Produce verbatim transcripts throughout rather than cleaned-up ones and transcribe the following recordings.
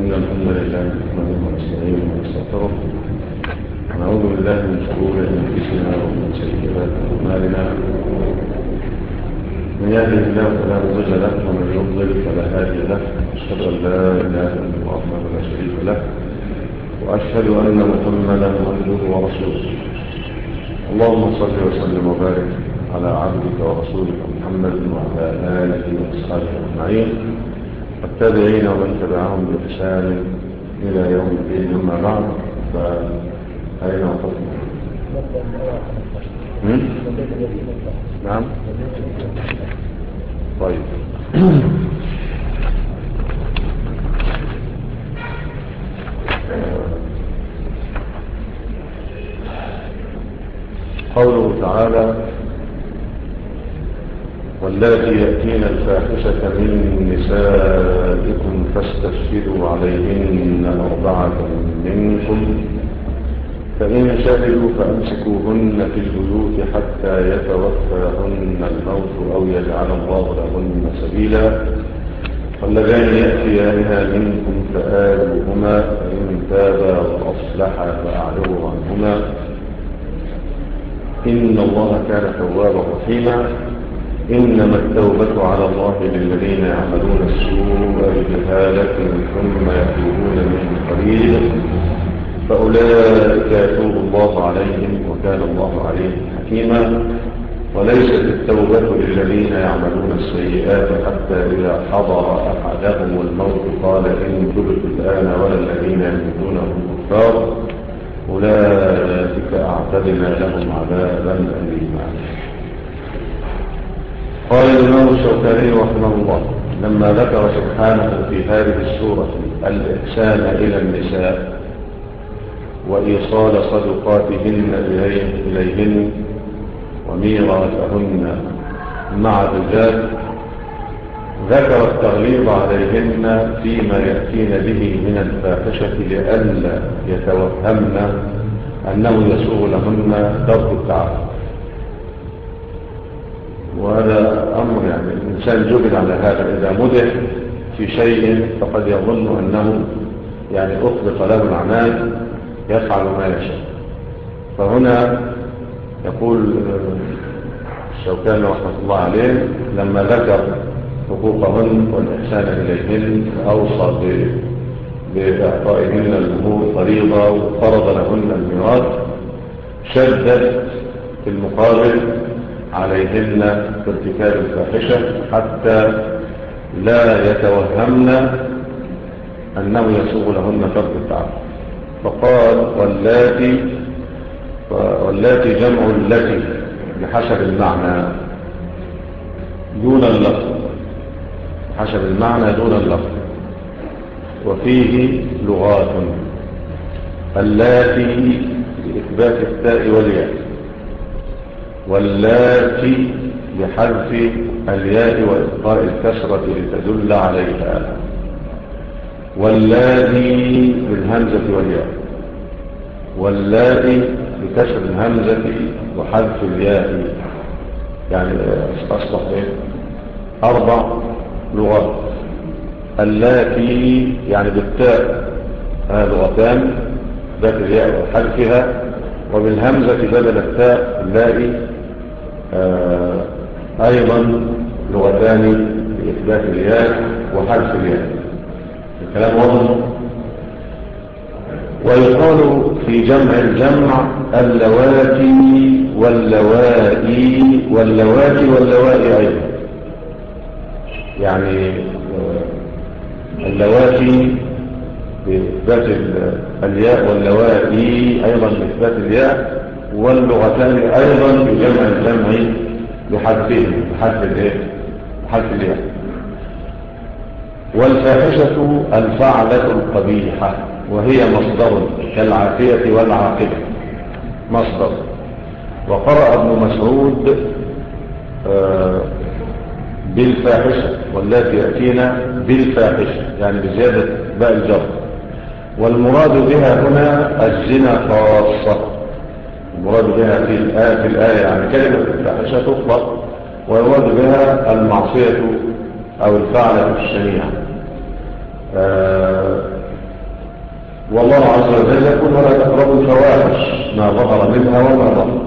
إن الحمد لله نحمده ونستعينه ونستغفره ونعوذ بالله من شرور أنفسنا ومن سيئات أعمالنا. من يهده الله فلا مضل له ومن يضلل فلا هادي له. أشهد أن لا إله إلا الله وحده لا شريك له وأشهد أن محمدا عبده ورسوله. اللهم صل وسلم وبارك على عبدك ورسولك محمد وعلى آله وأصحابه أجمعين والتابعين ومن تبعهم بإحسان إلى يوم الدين. أما بعد فأين وقفنا؟ نعم طيب. قوله تعالى: واللاتي يأتين الفاحشة من نسائكم فاستشهدوا عليهن أربعة منكم فإن شهدوا فأمسكوهن في البيوت حتى يتوفاهن الموت أو يجعل الله لهن سبيلا واللذان يأتيانها منكم فآذوهما فإن تابا وأصلحا فأعرضوا عنهما إن الله كان توابا رحيما. إنما التوبة على الله للذين يعملون السوء بجهالة ثم يتوبون من قريب فأولئك يتوب الله عليهم وكان الله عليهم حكيما. وليست التوبة للذين يعملون السيئات حتى إذا حضر أحدهم الموت قال إن تبت الآن ولا الذين يموتون هم كفار أولئك أعتدنا لهم عذابا أليما. قال الإمام الشوكاني رحمه الله: لما ذكر سبحانه في هذه السورة الإحسان إلى النساء وإيصال صدقاتهن إليهن وميراثهن مع الرجال ذكر التغليظ عليهن فيما يأتين به من الفاحشة لئلا يتوهمن أنه يسوغ لهن ترك التعافي. وهذا أمر يعني الإنسان جبل على هذا، إذا مدح في شيء فقد يظن أنه يعني أطلق له العنان يفعل ما يشاء. فهنا يقول الشوكاني رحمة الله عليه لما ذكر حقوقهن والإحسان إليهن أوصى بإعطائهن المهور فريضة وفرض لهن الميراث شدد في المقابل عليهن بارتكاب الفاحشة حتى لا يتوهمن أنه يسوغ لهن ترك التعافي. فقال واللاتي واللاتي جمع التي بحسب المعنى دون اللفظ، حسب المعنى دون اللفظ. وفيه لغات: اللاتي بإثبات التاء والياء، واللاتي بحذف الياء وإبقاء الكسرة لتدل عليها، واللاتي بالهمزة والياء، واللاتي بكسر الهمزة وحذف الياء. يعني أصبح إيه؟ أربع لغات. اللاتي يعني بالتاء لغتان، ذات الياء وحذفها، وبالهمزة بدل التاء اللائي آه أيضا لغتان بإثبات الياء وحذف الياء. الكلام واضح. ويقال في جمع الجمع اللواتي واللوائي واللواتي واللوائي أيضا. يعني اللواتي بإثبات الياء واللوائي أيضا بإثبات الياء، واللغتان أيضا بجمع الجمع بحذفهم بحذف الياء بحذف الياء. والفاحشة الفعلة القبيحة وهي مصدر كالعافية والعاقبة مصدر. وقرأ ابن مسعود بالفاحشة واللاتي يأتينا بالفاحشة يعني بزيادة باء الجر. والمراد بها هنا الزنا خاصة. المراد بها في الآية, في الآية يعني كلمة الفاحشة تطلق ويراد بها المعصية أو الفعلة الشنيعة. والله عز وجل يقول ولا تقربوا الفواحش ما ظهر منها وما بطن.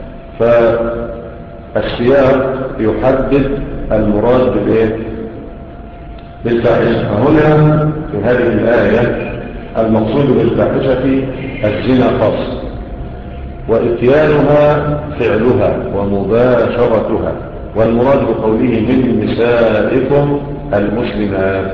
فالسياق يحدد المراد بالايه؟ بالفاحشه. فهنا في هذه الايه المقصود بالفاحشه الزنا خاص، واتيانها فعلها ومباشرتها، والمراد بقوله من نسائكم المسلمات،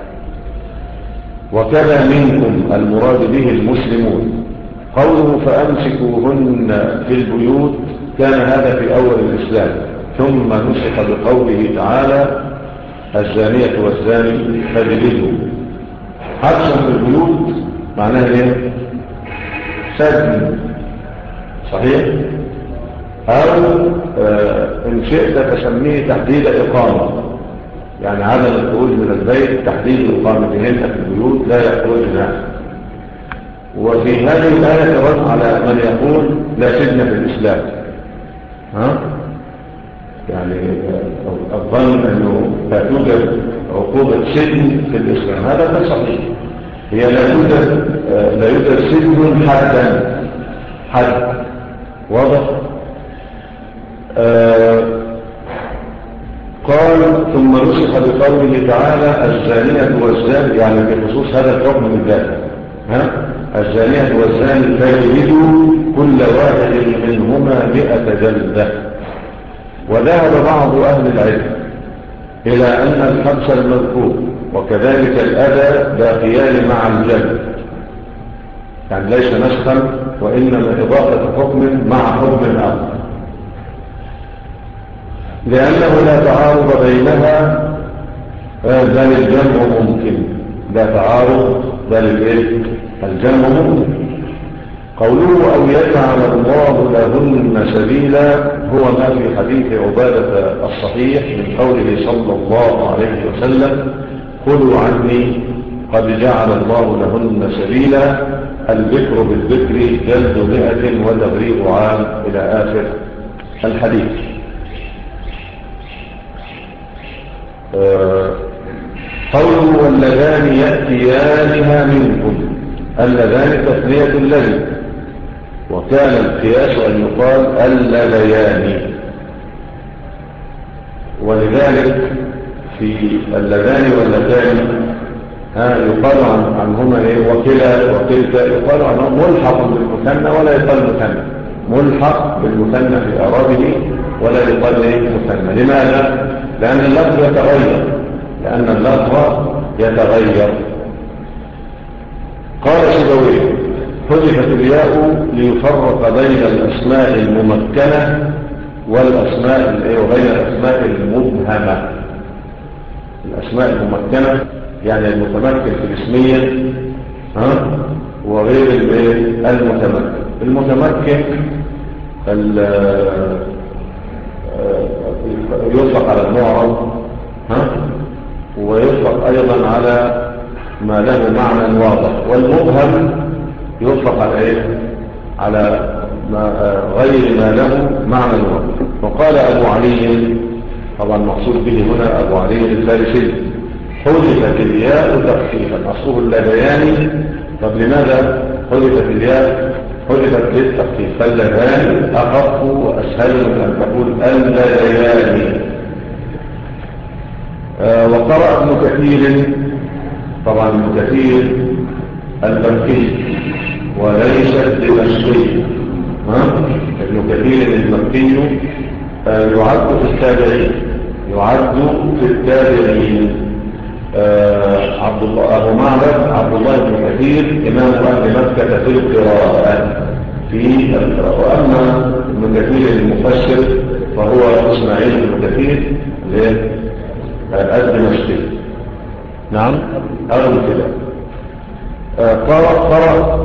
وكذا منكم المراد به المسلمون. قوله فأمسكوهن في البيوت كان هذا في أول الإسلام، ثم نسخ بقوله تعالى الزانية والزاني فاجلدوا. حبسا في البيوت معناها ايه؟ سجن، صحيح؟ أو آه إن شئت فسميه تحديد إقامة، يعني عدم الخروج من البيت تحديد الإقامة بهن في البيوت لا يخرجن. وفي هذه الآية رد على من يقول لا سجن في الإسلام، ها؟ يعني الظن أنه لا توجد عقوبة سجن في الإسلام، هذا غير صحيح. هي لا توجد لا يوجد سجن حدا حد واضح. آه قال ثم نسخ بقوله تعالى الزانية والزاني، يعني في خصوص هذا الحكم بالذات، ها؟ الزانية والزاني فاجلدوا كل واحد منهما مئة جلدة. وذهب بعض أهل العلم إلى أن الحبس المذكور وكذلك الأذى باقيان مع الجلد، يعني ليس نسخا وإنما إضافة حكم مع حكم آخر، لأنه لا تعارض بينها، بل الجمع ممكن. لا تعارض بل الجمع ممكن. قوله أو يجعل الله لهن سبيلا هو ما في حديث عبادة الصحيح من قوله صلى الله عليه وسلم خذوا عني قد جعل الله لهن سبيلا، الذكر بالذكر جلد مئة وتغريب عام إلى آخر الحديث. قوله واللذان يأتيانها منكم، اللذان تثنية الذي، وكان القياس أن يقال اللذيان، ولذلك في اللذان واللذان ها يقال عن عنهما ايه وكلا وكلتا، يقال عنهم ملحق بالمثنى ولا يقال مثنى، ملحق بالمثنى في أعرابه ولا يقال ايه مثنى. لماذا؟ لأن اللفظ يتغير، لأن اللفظ يتغير. قال سيبويه حذفت الياء ليفرق بين الأسماء الممكنة والأسماء وبين الأسماء المبهمة. الأسماء الممكنة يعني المتمكن في الاسمية، ها؟ وغير المتمكن. المتمكن يطلق على المعرب، ها؟ ويطلق أيضا على ما له معنى واضح، والمبهم يطلق على ايه؟ على ما غير ما له معنى واضح. وقال أبو علي، طبعا مقصود به هنا أبو علي الفارسي، حذفت الياء تخفيفا، أصله اللذيان. طب لماذا حذفت الياء؟ حذفت للتخفيف، فاللذان أخف وأسهل من أن تقول اللذيان. آه وقرأ ابن كثير، طبعا ابن كثير المكي وليس الدمشقي، ابن كثير المكي آه يعد في التابعين، يعد في التابعين. آه عبد الله أبو معبد عبد الله بن كثير إمام أهل مكة في القراءة في القراءة. وأما ابن كثير المفسر فهو إسماعيل بن كثير الدمشقي. نعم أغلب كده. قرأ قرأ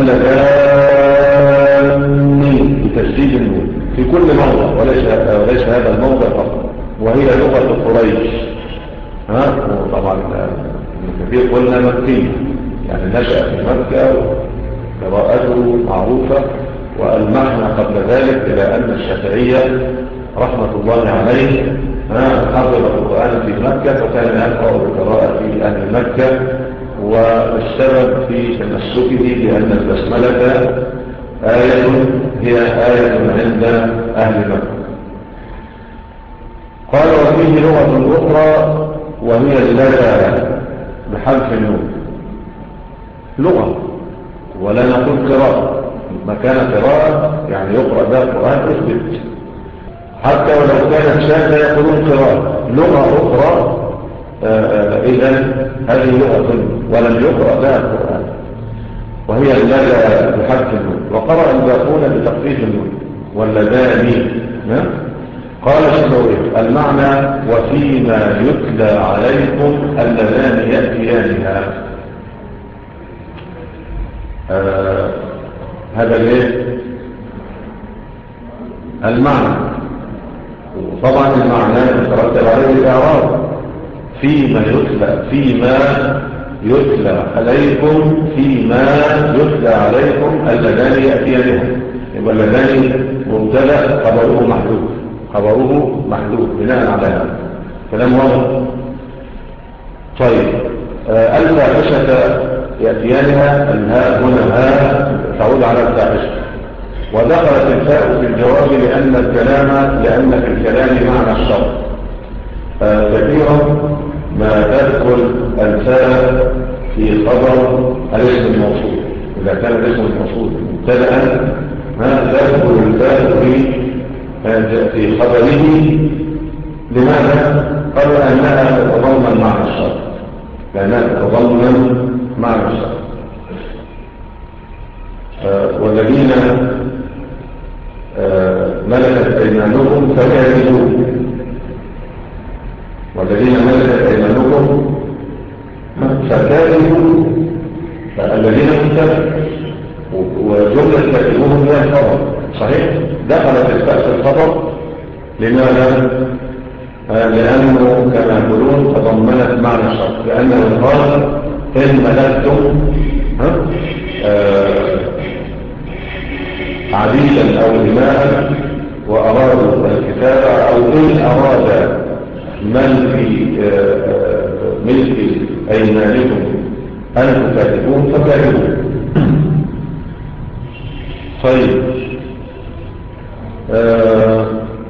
اللذان بتشديد النون في كل موضع، وليس وليس هذا الموضع فقط، وهي لغة قريش. ها طبعا ابن كثير قلنا مكي، يعني نشأ في مكة قراءته معروفة. والمعنى قبل ذلك إلى أن الشافعية رحمة الله عليه حفظ القرآن في مكة، فكان يقرأ بقراءة أهل مكة والسبب في تمسكه لأن البسملة آية هي آية عند أهل مكة. قال وفيه لغة أخرى وهي اللغة بحذف النون، لغة ولا نقول قراءة، مكان قراءة يعني يقرأ بها القرآن اثبت، حتى ولو كانت شاذة يقولون قراءة. لغة أخرى إذن هذه لغة ولم يقرأ بها القرآن، وهي اللغة بحذف النون. وقرأ الباقون بتخفيف النون واللذان. قال الشبوي المعنى وفيما يتلى عليكم اللذان يأتيانها. آه هذا الايه المعنى، وطبعا المعنى يترتب عليه الإعراب. فيما يتلى فيما يتلى عليكم فيما يتلى عليكم اللذان يأتيانها، يبقى اللذان مبتدأ خبره محذوف، خبره محذوف بناء على هذا كلام واضح. طيب آه الفاحشة يأتيانها، الهاء هنا هاء تعود على الفاحشة، ودخلت الفاء في الجواب لأن الكلام لأن في الكلام معنى الشرط. آه كثيرا ما تدخل الفاء في خبر الاسم الموصول، إذا كان الاسم الموصول مبتدأ ما تدخل الفاء في في خبره. لماذا؟ قالوا أنها تتضمن معنى الشرط، لأنها تتضمن معنى الشرط. آه والذين آه ملكت أيمانهم فكرهوا، والذين ملكت أيمانكم فكرهوا، فالذين مكتبوا وجملة كتبوهم هي الخبر صحيح، دخلت الفاء في الخبر. لماذا؟ آه لأنه كما يقولون تضمنت معنى الشرط، لأنه قال إن ملكتم آه عبيدا أو إماء وأرادوا الكتابة، أو إن أراد من في ملك أيمانكم أن تكاتبون فكاتبون. طيب آه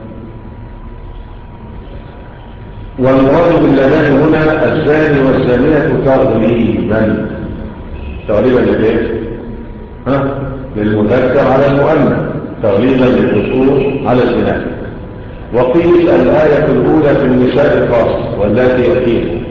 والمراد باللذان هنا الزاني والزانية تغليبا، تغليبا للإيه؟ ها؟ للمذكر على المؤنث، تغليبا للذكور على الإناث. وقيل الآية الأولى في النساء خاص واللاتي يأتين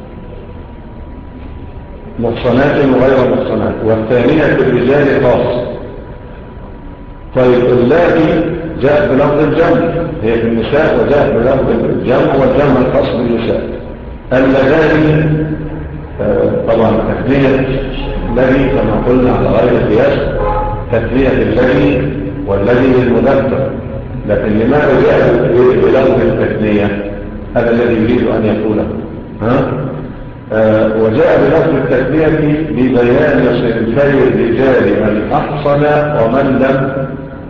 محصنات وغير محصنات، والثانية في الرجال خاص. طيب اللاتي جاءت بلفظ الجمع، هي في النساء وجاءت بلفظ الجمع والجمع الخاص بالنساء. اللذان طبعا تثنية الذي كما قلنا على غير القياس، تثنية الذي والذي للمذكر، لكن لماذا جاء بلفظ التثنية؟ هذا الذي يريد أن يقوله. ها؟ آه وجاء بلفظ التثنية ببيان صنفي الرجال من أحصن ومن لم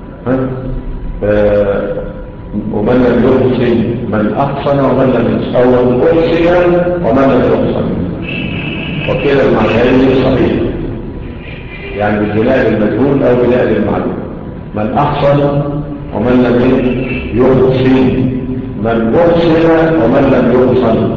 آه ومن لم يحصن، من أحصن ومن لم يحصن، أو أحصن ومن لم يحصن، وكلا المعنيين صحيح، يعني بالبناء المجهول أو بناء المعلوم. من أحصن ومن لم يحصن، من أحصن ومن لم يحصن،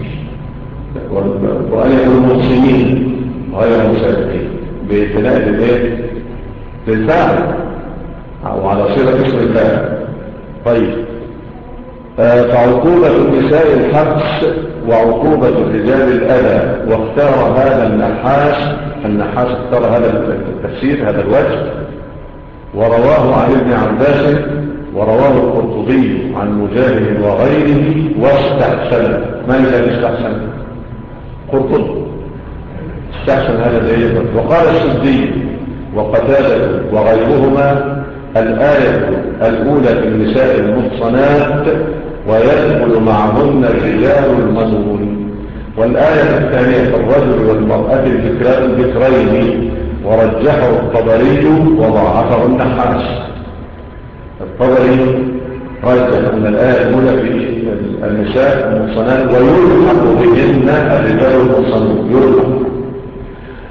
وأن يكونوا محصنين غير مسابقين ببناء الايه للفاعل أو على صيغة اسم الفاعل. طيب آه فعقوبة النساء الحبس وعقوبة الرجال الأذى، واختار هذا النحاس النحاس اختار هذا التفسير هذا الوجه، ورواه عن ابن عباس ورواه القرطبي عن مجاهد وغيره واستحسن. من الذي استحسن؟ قرطبي استحسن هذا الآية. وقال السدي وقتادة وغيرهما الآية الأولى في النساء المحصنات ويدخل معهن الرجال المذمومون، والآية الثانية في الرجل والمرأة الذكرين، ورجحه الطبري وضعفه النحاس. الطبري رجح أن الآية الأولى في النساء المحصنات ويلحق بهن الرجال المحصنون، يلحق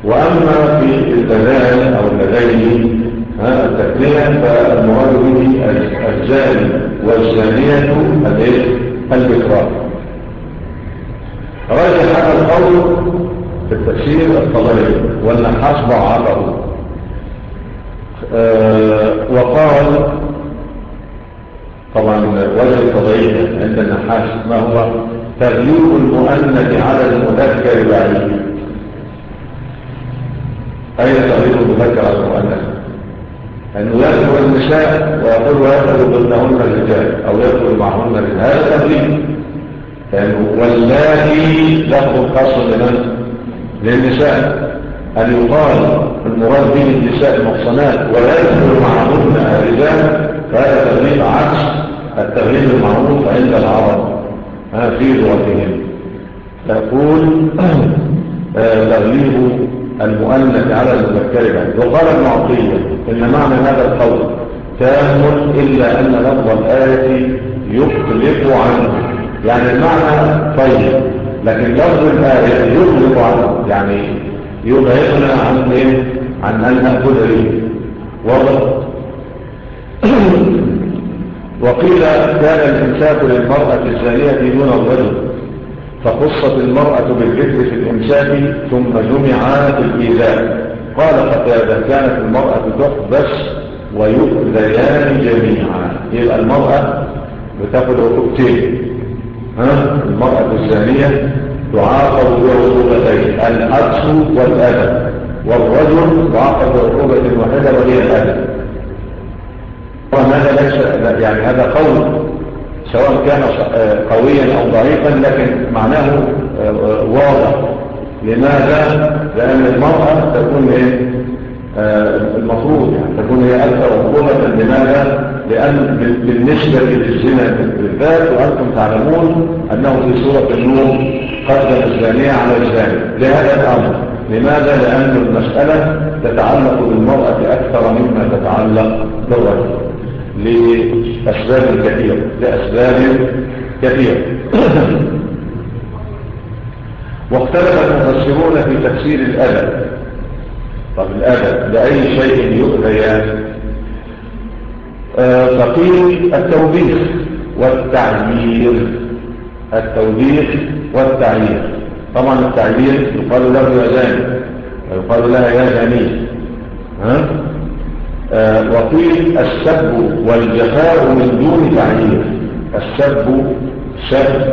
وأما في البدائل أو اللذين التثنية فالمراد به الزاني والزانية البكران. رجح هذا القول في التفسير الطبري والنحاس ضعفه. أه وقال طبعا وجه التضعيف عند النحاس ما هو تغليب المؤنث على المذكر بعيد. أين تغليب المذكر على المؤنث؟ أنه يدخل النساء ويقول ويدخل ضمنهن الرجال أو يدخل معهن الرجال، هذا تغليب. واللاتي لفظ خاص لمن؟ للنساء. أن يقال المراد به النساء المحصنات ويدخل معهن الرجال، فهذا تغليب عكس التغليب المعروف عند العرب في لغتهم. تقول تغليب المؤنث على المذكر بعد. وقال ابن عطية إن معنى هذا القول تام إلا أن لفظ الآية يطلق عنه، يعني المعنى طيب لكن لفظ الآية يطلق عنه، يعني يبعدنا عن إيه؟ عن أن نأخذ به واضح. وقيل كان الإمساك للمرأة الزانية دون الرجل، فخصت المرأة بالذكر في الإمساك ثم جمعت الإيذاء. قال قتادة كانت المرأة تحبس ويؤذيان جميعا. يبقى المرأة بتاخد عقوبتين، ها المرأة الزانية تعاقب بعقوبتين، الحبس والأذى، والرجل يعاقب بعقوبة واحدة وهي الأذى. وهذا ليس يعني هذا قول سواء كان قويا أو ضعيفا لكن معناه واضح. لماذا؟ لأن المرأة تكون المفروض يعني تكون هي أكثر عقوبة. لماذا؟ لأن بالنسبة للزنا بالذات وأنتم تعلمون أنه في سورة النور قدم الزانية على الزاني لهذا الأمر. لماذا؟ لأن المسألة تتعلق بالمرأة أكثر مما تتعلق بالرجل لأسباب كثيرة لأسباب كثيرة. واختلف المفسرون في تفسير الأذى. طب الأذى لأي شيء يؤذيان؟ آه فقيل التوبيخ والتعيير. التوبيخ والتعيير. طبعا التعيير يقال له يا زاني ويقال لها يا زاني. ها آه وقيل السب والجفاء من دون تعيير. السب سب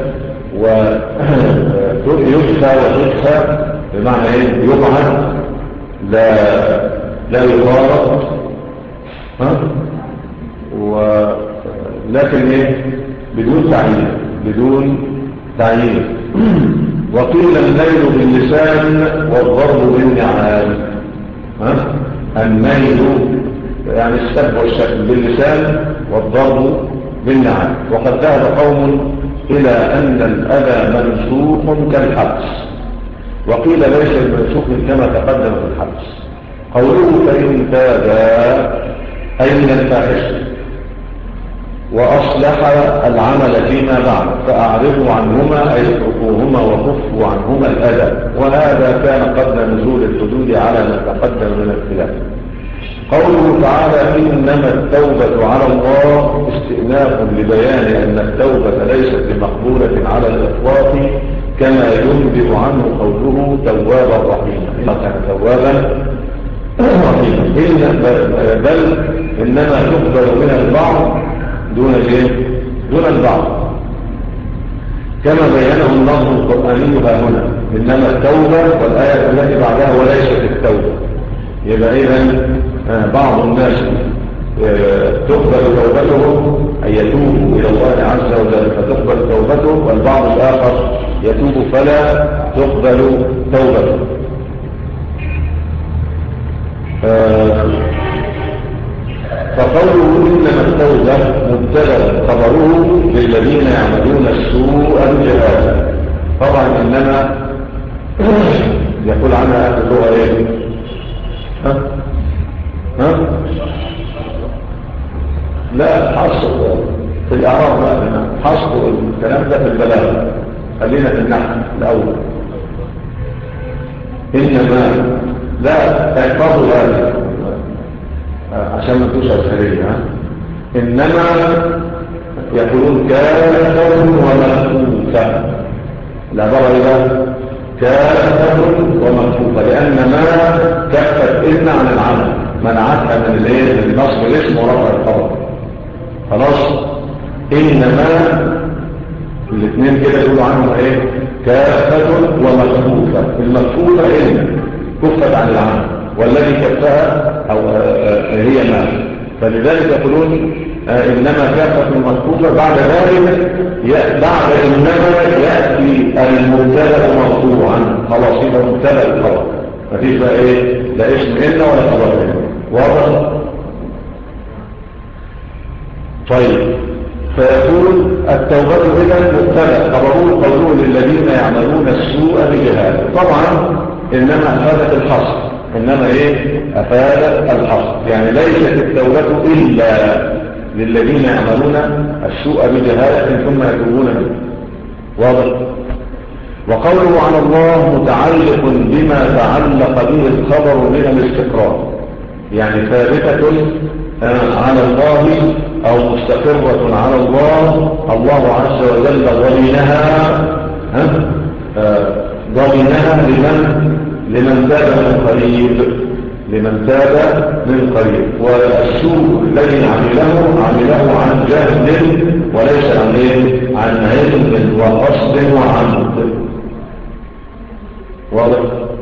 ويجفى وتجفى بمعنى ايه؟ يبعد لا لا يغارب، ها ولكن ايه؟ بدون تعيير بدون تعيير. وقيل الميل باللسان والضرب بالنعال. ها الميل يعني السب والشتم باللسان والضرب بالنعال. وقد ذهب قوم إلى أن الأذى منسوخ كالحبس، وقيل ليس المنسوخ كما تقدم في الحبس. قوله فإن تابا أي من الفاحشة وأصلح العمل فيما بعد فأعرضوا عنهما أي اتركوهما وكفوا عنهما الأذى. وهذا كان قبل نزول الحدود على ما تقدم من الخلاف. قوله تعالى إنما التوبة على الله استئناف لبيان أن التوبة ليست بمقبولة على الإطلاق كما ينبئ عنه قوله توابا رحيما. كان توابا رحيما بل إنما تقبل من البعض دون دون البعض كما بينه النص القرآني ها هنا. إنما التوبة والآية التي بعدها وليست التوبة. يبقى إذن بعض الناس تقبل توبتهم أي يتوبوا إلى الله عز وجل فتقبل توبتهم، والبعض الآخر يتوب فلا تقبل توبته. فقوله إنما التوبة مبتدأ خبره للذين يعملون السوء بجهالة. طبعا إنما يقول عنها أهل اللغة إيه؟ ها؟ ها؟ لا حصر في الإعراب بقى حصر الكلام ده في البلاغة. خلينا في النحو الأول. إنما احفظوا هذا عشان ما تكونش أسهلية. إنما يقولون كافة ومخفوفة، العبارة إذا كافة ومخفوفة، لأن ما كفت إذن عن العمل منعتها من الايه من نصب الاسم ورفع الخبر. خلاص. إنما الاثنين كده يقولوا عنهم ايه كافة ومخفوفة. المخفوفة إن كفت عن العمل، والذي كفها أو هي ما، فلذلك يقولون إنما كافة مخفوفة. بعد ذلك بعد إنما يأتي المبتدأ مرفوعا، خلاص يبقى مبتدأ الخبر، مفيش بقى إيه لا اسم إلا ولا خبر إلا. واضح؟ طيب، فيقول التوبة إذا مبتدأ خبره قوله للذين يعملون السوء بجهالة. طبعا إنما أفادت الحصر، إنما إيه أفادت الحصر، يعني ليست التوبة إلا للذين يعملون السوء بجهالة ثم يتوبون منه. واضح؟ وقوله على الله متعلق بما تعلق به الخبر من الاستقرار، يعني ثابتة على الله أو مستقرة على الله. الله عز وجل ضمنها ضمنها لمن لمن تاب من قريب لمن تاب من قريب. والسوء الذي عمله عمله عن جهل وليس عن ايه عن علم وقصد وعمد. واضح؟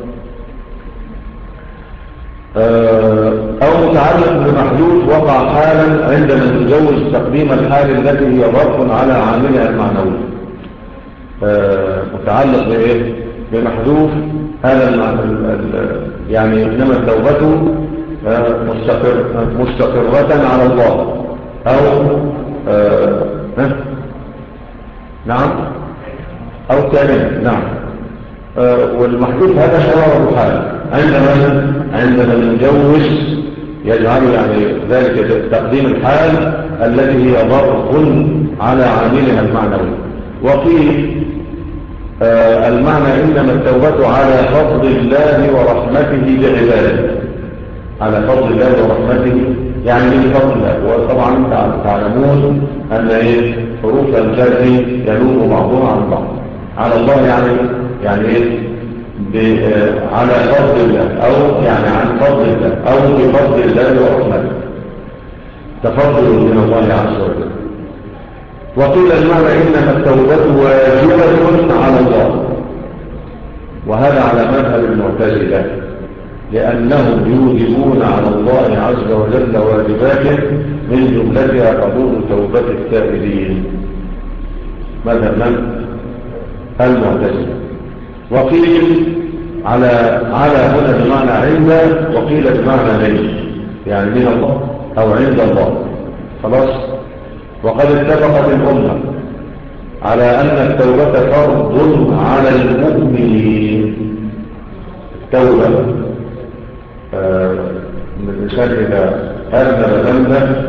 أو متعلق بمحدود وقع حالا عندما نجوز تقديم الحال التي هي ظرف على عاملها المعنوي. متعلق بإيه؟ بمحذوف. هذا يعني إنما التوبة مستقر مستقرة على الله أو نعم أو ثانيا نعم. والمحذوف هذا شرار حال عندما عندما نجوز يجعل يعني ذلك تقديم الحال التي هي ظرف على عاملها المعنوي. وقيل آه المعنى إنما التوبة على فضل الله ورحمته بعباده، على فضل الله ورحمته، يعني من فضل الله. وطبعا تعلمون أن إيه حروف الجر يلوم بعضها عن بعض. على الله يعني يعني إيه على فضل الله، أو يعني عن فضل الله، أو بفضل الله ورحمته، تفضل من الله عز وجل. وقيل المعنى إنما التوبة واجبة على الله، وهذا على مذهب المعتزلة، لأنهم يوجبون على الله عز وجل واجبات من جملتها قبول توبة التائبين. مذهب من؟ المعتزلة. وقيل على على هنا بمعنى عند، وقيل بمعنى ليس، يعني من الله أو عند الله. خلاص. وقد اتفقت الأمة على أن التوبة فرض على المؤمنين. التوبة آه من الإنسان إذا أذنب ذنبا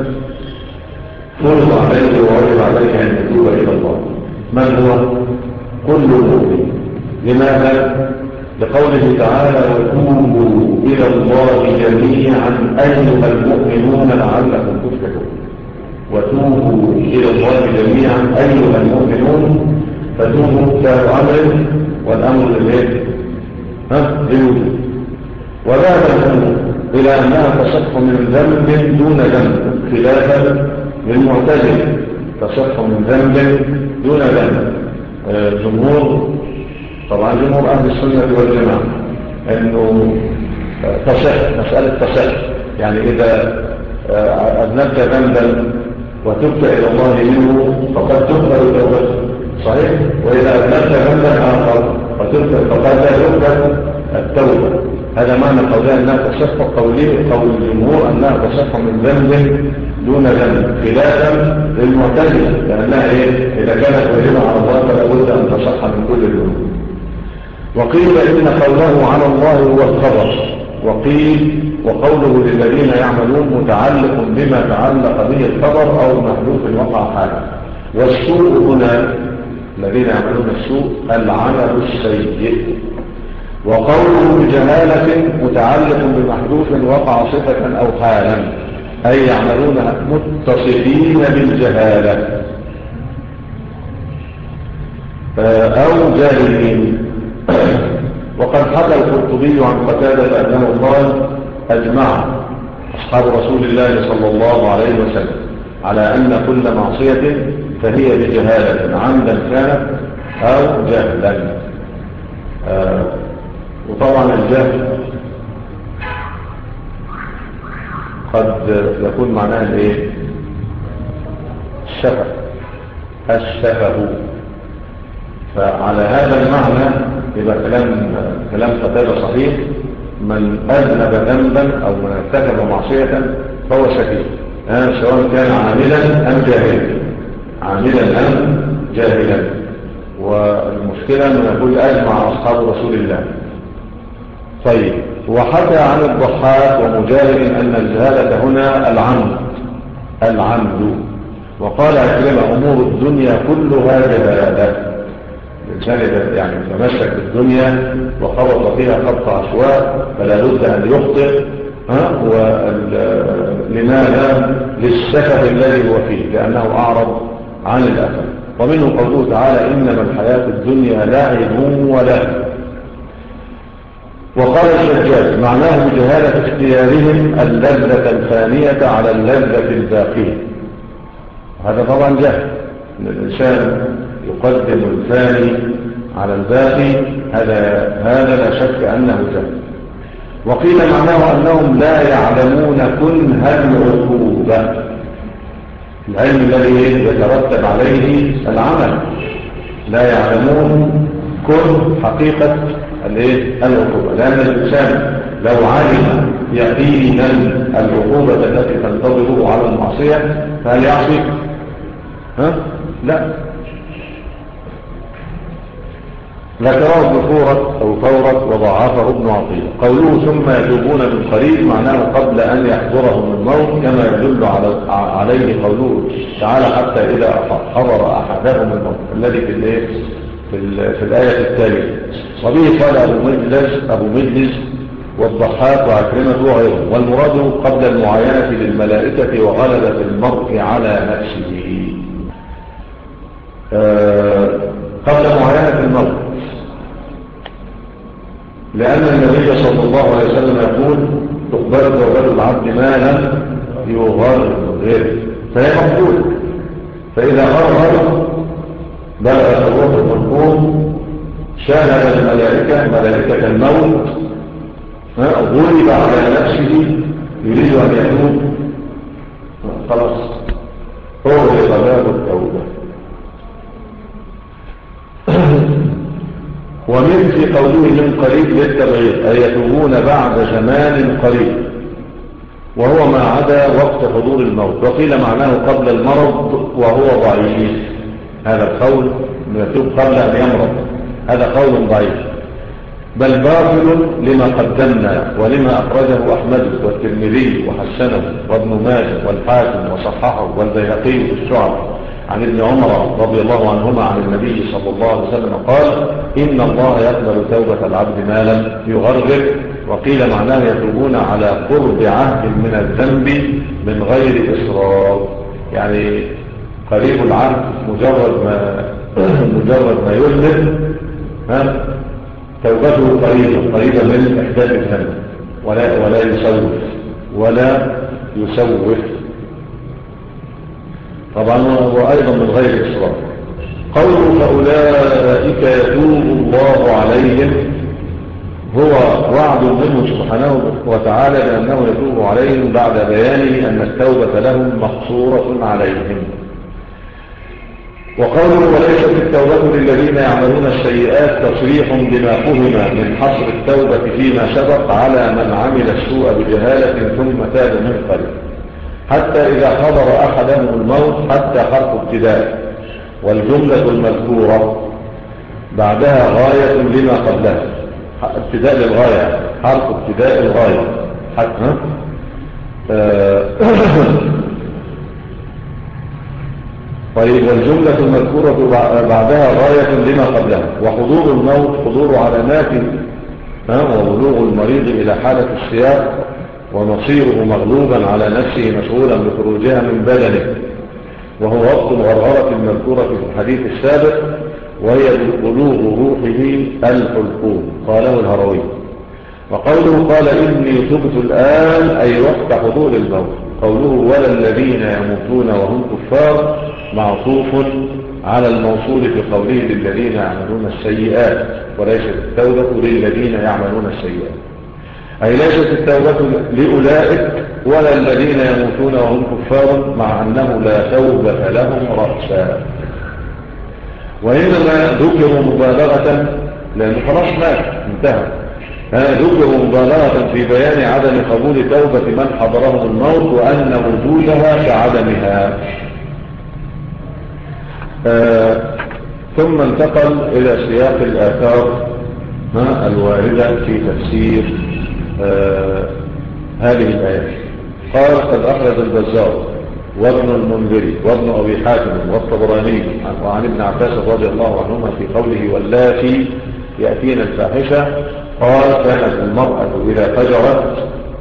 فرض عليه وواجب عليه أن يتوب إلى الله. من هو؟ كل مؤمن. لماذا؟ لقوله تعالى وتوبوا إلى الله جميعا أيها المؤمنون لعلكم تفلحون. وتوبوا إلى الله جميعا أيها المؤمنون، فتوبوا كان أمر والأمر للإيه؟ ها؟ للوجود. وذهب الأمر إلى أنها تصح من ذنب دون ذنب، خلافا للمعتزلة تصح من ذنب دون ذنب. آه جمهور طبعا جمهور أهل السنة والجماعة أنه تصح، مسألة تصح، يعني إذا أذنبت ذنبا وتبت إلى الله منه فقد تقبل توبته، صحيح؟ وإذا أذنبت ذنبا آخر وتبت فقد لا تقبل التوبة. هذا معنى قولها أنها تصح. قوله قول الجمهور أنها تصح من ذنب دون ذنب، خلافا للمعتزلة، لأنها إيه؟ إذا كانت واجبة على الله فلا بد أن تصح من كل الذنوب. وقيل إن قوله على الله هو الخبر. وقيل وقوله للذين يعملون متعلق بما تعلق به الخبر أو محذوف وقع حاله. والسوء هنا الذين يعملون السوء العمل السيء. وقوله بجهالة متعلق بمحذوف وقع صفة أو حالا، أي يعملون متصفين بالجهالة أو جاهلين. وقد حكى القرطبي عن قتادة أنه قال: أجمع أصحاب رسول الله صلى الله عليه وسلم على أن كل معصية فهي بجهالة عمدا كانت أو جهلا. آه وطبعا الجهل قد يكون معناه الايه؟ الشفه الشفه. فعلى هذا المعنى يبقى كلام كلام قتادة صحيح: من أذنب ذنبا أو من ارتكب معصية فهو شفيه، آه سواء كان عاملا أم جاهلا، عاملا أم جاهلا. والمشكلة أنه يقول أجمع أصحاب رسول الله. طيب، وحكى عن الضحاك ومجاهد أن الجهالة هنا العمد العمد وقال عكرمة: أمور الدنيا كلها جهالة. الإنسان يعني تمسك بالدنيا وخبط فيها خبط عشواء فلا بد أن يخطئ. لماذا؟ للسفه الذي هو فيه، لأنه أعرض عن الأثر. ومنه قوله تعالى: إنما الحياة الدنيا لعب ولهو. وقال الشجاج: معناه بجهالة اختيارهم اللذة الفانية على اللذة الباقية. هذا طبعا جهل، ان الانسان يقدم الفاني على الباقي، هذا هذا لا شك انه جهل. وقيل معناه انهم لا يعلمون كنه العقوبة، العلم الذي يترتب عليه العمل، لا يعلمون كن حقيقة العقوبة. لأن الإنسان لو علم يقينا العقوبة التي تنتظره على المعصية فهل يعصي؟ ها؟ لا. ذكره ابن فورة أو فورة وضعفه ابن عطية. قوله ثم يتوبون من قريب معناه قبل أن يحضرهم الموت، كما يدل عليه قوله تعالى: حتى إذا حضر أحدهم الموت، الذي في الايه في, في الآية التالية. وبه قال أبو مجلس أبو مجلس والضحاك وعكرمة وغيره. والمراد قبل المعاينة للملائكة وغلبة المرء على نفسه. آه قبل معاينة المرء، لأن النبي صلى الله عليه وسلم يقول: تقبل توبة العبد ما لم يغرر غيره، فهي مقبولة. فإذا غرر بلغ الروح المنقوم شاهد الملائكة ملائكة الموت غلب على نفسه يريد أن يتوب، خلاص أغلق باب التوبة. ومن في قوله من قريب للتبعيد، أي يتوبون بعد زمان قريب، وهو ما عدا وقت حضور الموت. وقيل معناه قبل المرض وهو ضعيف. هذا القول يتوب قبل أن يمرض، هذا قول ضعيف، بل باطل لما قدمنا ولما أخرجه أحمد والترمذي وحسنه وابن ماجه والحاكم وصححه والبيهقي في الشعب عن ابن عمر رضي الله عنهما عن النبي صلى الله عليه وسلم قال: إن الله يقبل توبة العبد ما لم يغرغر. وقيل معناه يتوبون على قرب عهد من الذنب من غير إصرار، يعني قريب العهد مجرد ما مجرد ما يذنب ها توبته قريبة قريبة من إحداث الذنب، ولا ولا يسوف ولا يسوف طبعا، وأيضا من غير إصرار. قوله فأولئك يتوب الله عليهم هو وعد منه سبحانه وتعالى بأنه يتوب عليهم بعد بيانه أن التوبة لهم مقصورة عليهم. وقوله وليست التوبة للذين يعملون السيئات تصريح بما فهم من حصر التوبة فيما سبق على من عمل السوء بجهالة ثم تاب من قريب، حتى إذا حضر أحدهم الموت، حتى حرف ابتداء. والجملة المذكورة بعدها غاية لما قبلها، ابتداء للغاية، حرف ابتداء الغاية حتى طيب. والجملة المذكورة بعدها غاية لما قبلها. وحضور الموت حضور علامات وبلوغ المريض إلى حالة السياق ومصيره مغلوبا على نفسه مشغولا بخروجها من بدنه، وهو وقت الغرغرة المذكورة في الحديث السابق، وهي بلوغ روحه الحلقوم. قاله الهروي. وقوله قال إني تبت الآن أي وقت حضور الموت. قوله ولا الذين يموتون وهم كفار معطوف على الموصول في قوله للذين يعملون السيئات، وليست التوبة للذين يعملون السيئات، أي ليست التوبة لأولئك ولا الذين يموتون وهم كفار، مع أنه لا توبة لهم رأسا، وإنما ذكروا مبالغة لأنه خلاص مات انتهى. ذكروا مبالغة في بيان عدم قبول توبة من حضرهم الموت، وأن وجودها كعدمها. آه ثم انتقل إلى سياق الآثار الواردة في تفسير آه هذه الآيات. قال قد أخرج البزار وابن المنذري وابن أبي حاتم والطبراني وعن ابن عباس رضي الله عنهما في قوله واللاتي يأتين الفاحشة، قال كانت المرأة إذا فجرت،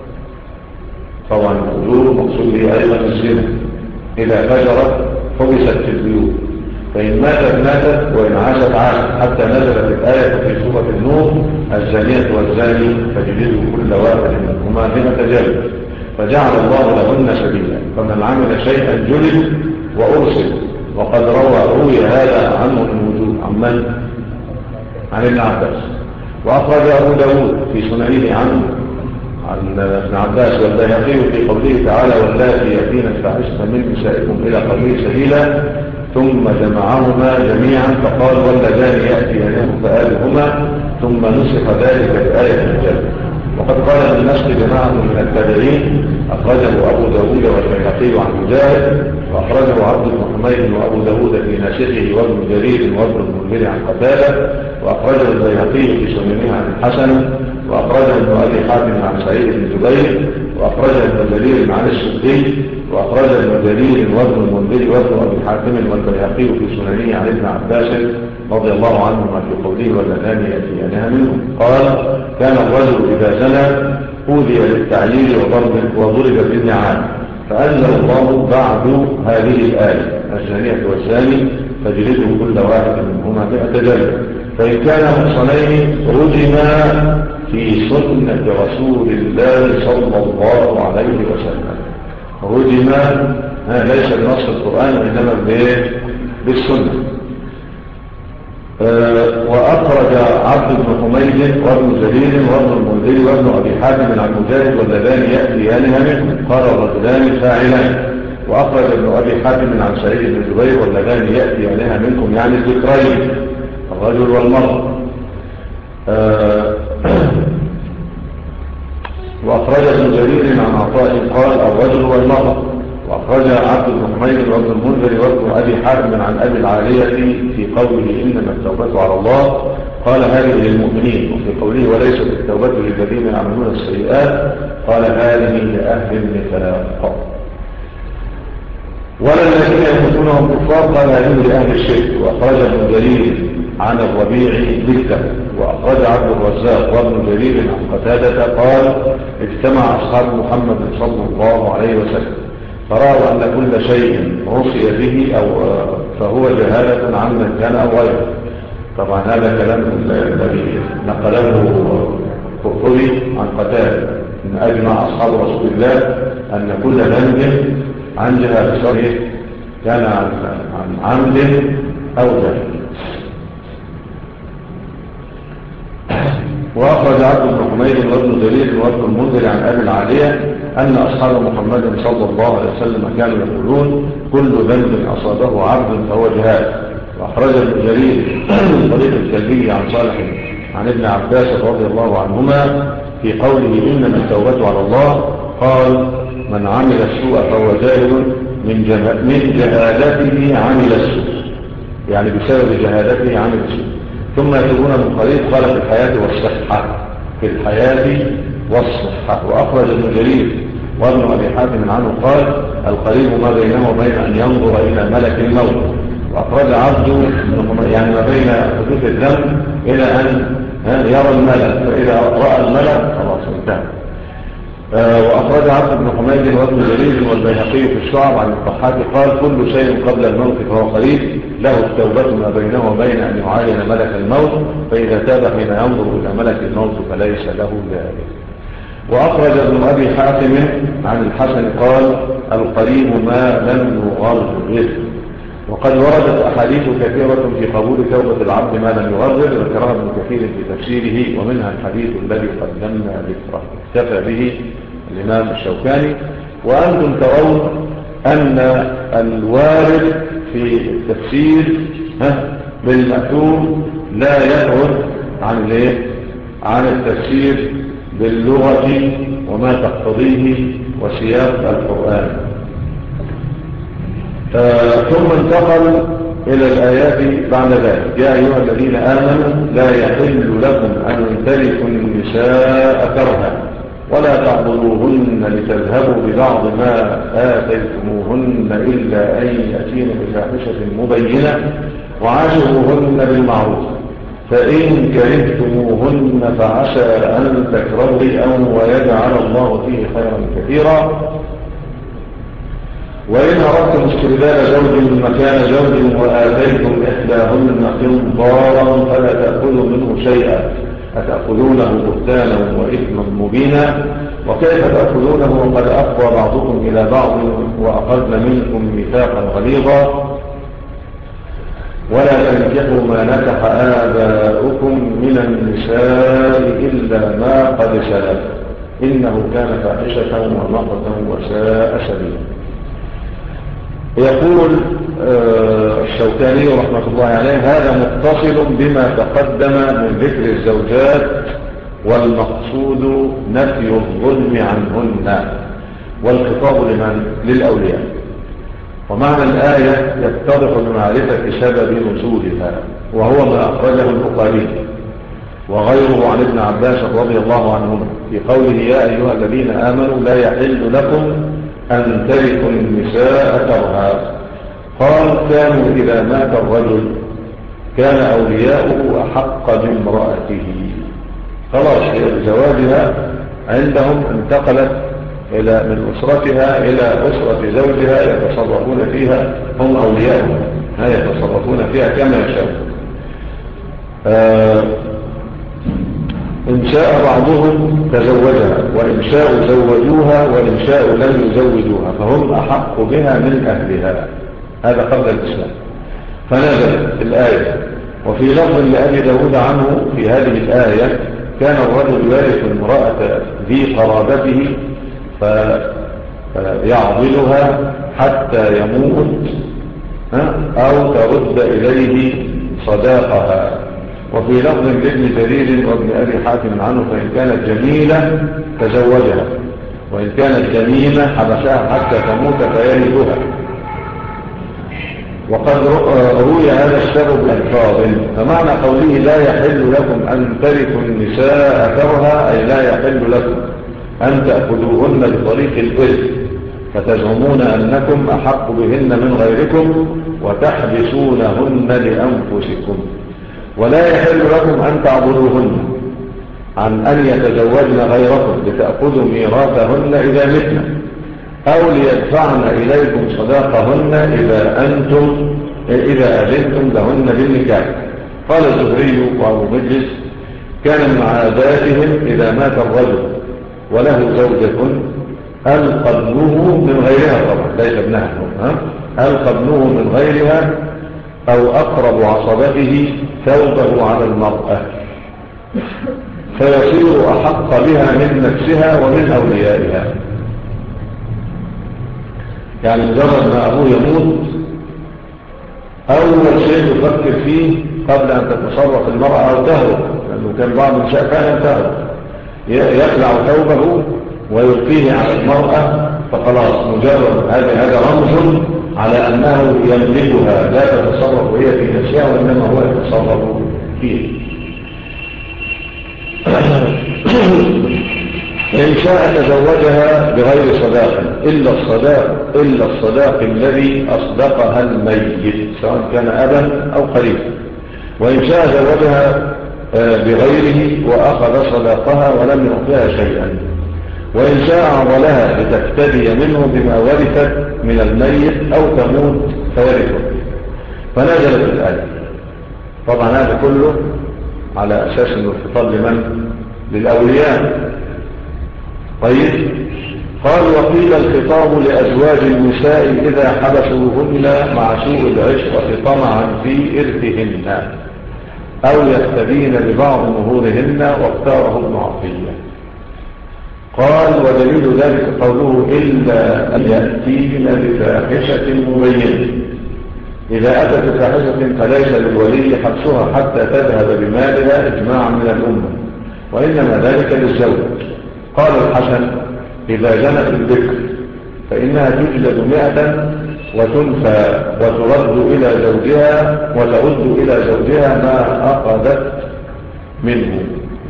طبعا الفجور مقصود به أيضا الزنا، إذا فجرت حبست في البيوت، فإن ماتت ماتت وإن عاشت عاشت، حتى نزلت الآية في سورة النور الزانية والزاني فجلدوا كل واحد منهما مئة جلد، فجعل الله لهن سبيلا، فمن عمل شيئا جلد وأرسل. وقد روى روي هذا عنه من وجوه. عمن؟ عن ابن عباس. وأخرج أبو داود في سننه عنه عن ابن عباس والبيهقي في قوله تعالى واللاتي يأتين الفاحشة من نسائكم إلى قوله سبيلا، ثم جمعهما جميعا فقال واللذان يأتيانه فآلهما، ثم نسخ ذلك بآية الجنة. وقد قال من نسخ جماعة من التابعين، أخرجه أبو داود والبيهقي عن مجاهد، وأخرجه عبد بن حميد وأبو داود في ناسخه وابن جرير وابن المنذر عن قتادة، وأخرجه البيهقي في سننه عن الحسن، وأخرجه ابن أبي حاتم عن سعيد بن جبير، وأخرجه ابن جرير عن السدي، وأخرجه ابن جرير وابن المنذر وابن أبي حاتم والبيهقي في سننه عن ابن عباس رضي الله عنهما في قوله واللذان يأتيانها منهم. قال كان الرجل إذا زنى أوذي للتعيير وضرب بالنعال، فأنزل الله بعد هذه الآية الزانية والزاني فجلدوا كل واحد منهما مئة جلدة، فإن كان محصنين رجما في سنة رسول الله صلى الله عليه وسلم. رجما ليس بنص القرآن وإنما بالسنة. أه وأخرج عبد بن حميد وابن جرير وابن المنذر وابن أبي حاتم عن مجاهد واللذان يأتيانها منهم، قال الرجلان فاعلان. وأخرج ابن أبي حاتم عن سعيد بن جبير واللذان يأتيانها منكم يعني الذكرين الرجل والمرأة. أه وأخرج ابن جرير عن عطاء قال الرجل والمرأة. وأخرج عبد بن حميد وابن المنذر وابن أبي حاتم عن أبي العالية في قوله إنما التوبة على الله، قال هذه للمؤمنين. وفي قوله وليست التوبة للذين يعملون السيئات، قال هذه لأهل النفاق. ولا الذين يموتونهم كفار، قال هذه لأهل الشرك. وأخرج ابن جرير عن الربيع مثله. وأخرج عبد الرزاق وابن جرير عن قتادة قال اجتمع أصحاب محمد صلى الله عليه وسلم فرأوا أن كل شيء رصي به أو فهو جهالة عمن كان أو غيره. طبعا هذا كلام الذي نقله قرطبي عن قتادة أن أجمع أصحاب رسول الله أن كل ذنب عن جهالة كان عن عمد أو جهل. وأخرج عبد بن حميد وابن جرير وابن المنذر عن أبي العالية أن أصحاب محمد صلى الله عليه وسلم كانوا يقولون كل ذنب أصابه عبد فهو جهاد. وأخرج ابن جرير من طريق الكلبي عن صالح عن ابن عباس رضي الله عنهما في قوله إنما التوبة على الله، قال من عمل السوء فهو جاهل من, من جهالته عمل السوء، يعني بسبب جهالته عمل السوء، ثم يتوبون من قريب. قال في الحياة والصحة، في الحياة والصحة. وأخرج ابن جرير وابن أبي حاتم عنه قال القريب ما بينه وبين أن ينظر إلى ملك الموت. وأخرج عبد يعني ما بين حدوث الذنب إلى أن يرى الملك، فإذا رأى الملك خلاص انتهى. آه وأخرج عبد بن حميد وابن جرير والبيهقي في الشعب عن الضحاك قال كل شيء قبل الموت فهو قريب، له التوبة ما بينه وبين أن يعاين ملك الموت، فإذا تاب حين ينظر إلى ملك الموت فليس له ذلك. وأخرج ابن أبي حاتم عن الحسن قال القريب ما لم يغرر. وقد وردت أحاديث كثيرة في قبول توبة العبد ما لم يغرر، ذكرها ابن كثير في تفسيره، ومنها الحديث الذي قدمنا ذكره اكتفى به الإمام الشوكاني. وأنتم ترون أن الوارد في التفسير بالمأثور لا يخرج عن عن التفسير باللغة وما تقتضيه وسياق القرآن. آه ثم انتقل إلى الآيات بعد ذلك. يا أيها الذين آمنوا لا يحل لكم أن ترثوا النساء كرها ولا تعضلوهن لتذهبوا ببعض ما آتيتموهن إلا أن يأتين بفاحشة مبينة وعاشروهن بالمعروف، فإن كرهتموهن فعسى أن تكرهوا شيئا ويجعل الله فيه خيرا كثيرا. وإن أردتم استبدال زوج مكان زوج وآتيتم إحداهن قنطارا فلا تأكلوا منه شيئا أتأكلونه بهتانا وإثما مبينا وكيف تأكلونه وقد أفضى بعضكم إلى بعض وأخذن منكم ميثاقا غليظا. ولا تنكحوا ما نكح آباؤكم من النساء إلا ما قد سلف إنه كان فاحشة ومقتا وساء سبيلا. يقول الشوكاني رحمة الله عليه هذا متصل بما تقدم من ذكر الزوجات، والمقصود نفي الظلم عنهن، والخطاب لمن؟ للأولياء. ومعنى الآية يتضح بمعرفة سبب نزولها، وهو ما أخرجه البخاري وغيره عن ابن عباس رضي الله عنهما في قوله يا أيها الذين آمنوا لا يحل لكم أن ترثوا النساء كرها. قال كانوا إذا مات الرجل كان أولياؤه أحق بامرأته، خلاص زواجها عندهم انتقلت إلى من أسرتها إلى أسرة زوجها يتصرفون فيها، هم أولياؤها يتصرفون فيها كما يشاءون. آه إن شاء بعضهم تزوجها وإن شاءوا زوجوها وإن شاءوا لم يزوجوها فهم أحق بها من أهلها. هذا قبل الإسلام. فنزلت الآية. وفي لفظ لأبي داود عنه في هذه الآية كان الرجل يرث امرأة ذي قرابته فيعضلها حتى يموت أو ترد إليه صداقها. وفي لفظ لابن جرير وابن أبي حاتم عنه فإن كانت جميلة تزوجها وإن كانت جميلة حبسها حتى تموت فيلدها. وقد روي هذا السبب بألفاظ، فمعنى قوله لا يحل لكم أن ترثوا النساء كرها أي لا يحل لكم أن تأخذوهن بطريق الإرث فتزعمون أنكم أحق بهن من غيركم وتحبسونهن لأنفسكم. ولا يحل لكم أن تعضلوهن عن أن يتزوجن غيركم لتأخذوا ميراثهن إذا متن أو ليدفعن إليكم صداقهن إذا أنتم إذا أذنتم لهن بالنكاح. قال الزهري وأبو مجلس كان من عاداتهم إذا مات الرجل وله زوجة ألقى ابنه من غيرها، طبعا ليس ابنها، ألقى ابنه من غيرها أو أقرب عصبته ثوبه على المرأة فيصير أحق بها من نفسها ومن أوليائها. يعني مجرد ما أبوه يموت أول شيء يفكر فيه قبل أن تتصرف المرأة أو تهرب، لأنه كان بعض النساء فعلا تهرب، يخلع ثوبه ويلقيه على المرأة فخلاص مجرد هذا هذا رمز على أنه يملكها لا تتصرف هي في نفسها وإنما هو يتصرف فيه. إن شاء تزوجها بغير صداق إلا الصداق إلا الصداق الذي أصدقها الميت سواء كان أبا أو قريب. وإن شاء زوجها بغيره وأخذ صداقها ولم يعطيها شيئا، وإن شاء عضلها لتفتدي منه بما ورثت من الميت أو تموت فيرثه. فنزلت الآية. طبعا هذا كله على أساس أنه الخطاب لمن؟ للأولياء. طيب، قال وقيل الخطاب لأزواج النساء إذا حبسوهن مع سوء العشرة طمعا في إرثهن أو يفتدين ببعض مهورهن، واختاره ابن عطية. قال ودليل ذلك قوله إلا أن يأتين بفاحشة مبينة. إذا أتت بفاحشة فليس للولي حبسها حتى تذهب بمالها إجماعا من الأمة، وإنما ذلك للزوج. قال الحسن إذا جنت البكر فإنها تجلد مئة وتنفى وترد إلى زوجها وترد إلى زوجها ما أخذت منه.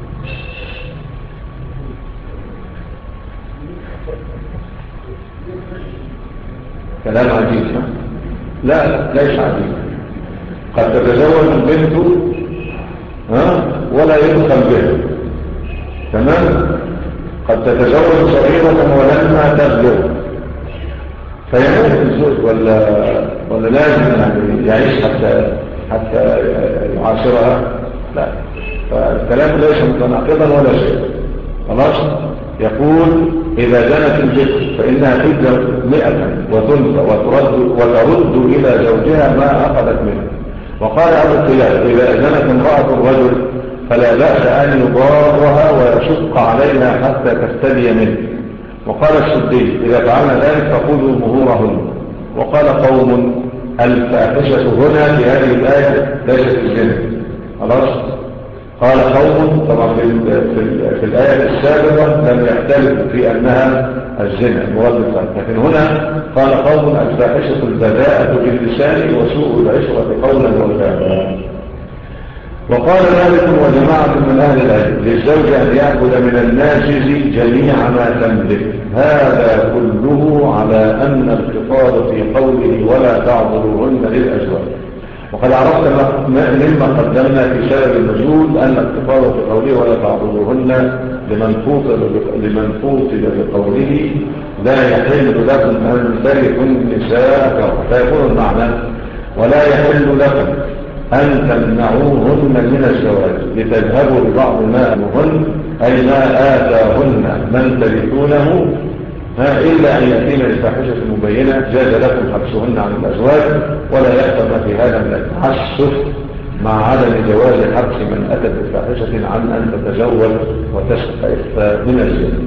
كلام عجيب. لا ليس عجيب. قد تتزوج البنت ها ولا يدخل بها، تمام؟ قد تتزوج صغيرة ولما تبلغ فيموت الزوج، ولا ولا لازم يعني يعيش حتى حتى يعاشرها؟ لا، فالكلام ليس متناقضا ولا شيء. خلاص. يقول إذا جنت البكر فإنها تجلد مئة وتنفى وترد وترد إلى زوجها ما أخذت منه. وقال أبو الخلاف إذا جنت امرأة الرجل فلا بأس أن يضارها ويشق عليها حتى تفتدي منه. وقال السدي إذا فعلنا ذلك فخذوا مهورهن. وقال قوم الفاحشة هنا في هذه الآية ليست الزنا. خلاص. قال قوم طبعا في, في, في الآية السابقة لم يختلفوا في أنها الزنا المراد بالفعل، لكن هنا قال قوم الفاحشة البذاءة باللسان وسوء العشرة قولا وفعلا. وقال مالك وجماعة من أهل العلم للزوج أن يأخذ من الناشز جميع ما تملك. هذا كله على أن الخطاب في قوله ولا تعضلوهن للأزواج. وقد عرفت مما قدمنا في سبب النزول أن الخطاب في قوله ولا تعضلوهن لمن فوصل بقوله لا يحل لكم أن ترثوا النساء، فيكون المعنى ولا يحل لكم أن تمنعوهن من الزواج لتذهبوا ببعض ما أمهن أي ما آتاهن من ترثونه إلا أن يأتين الفاحشة مبينة جاز لكم حبسهن عن الأزواج، ولا يحصل في هذا من التعسف مع عدم جواز حبس من أتت الفاحشة عن أن تتزوج وتستعف من الزنا.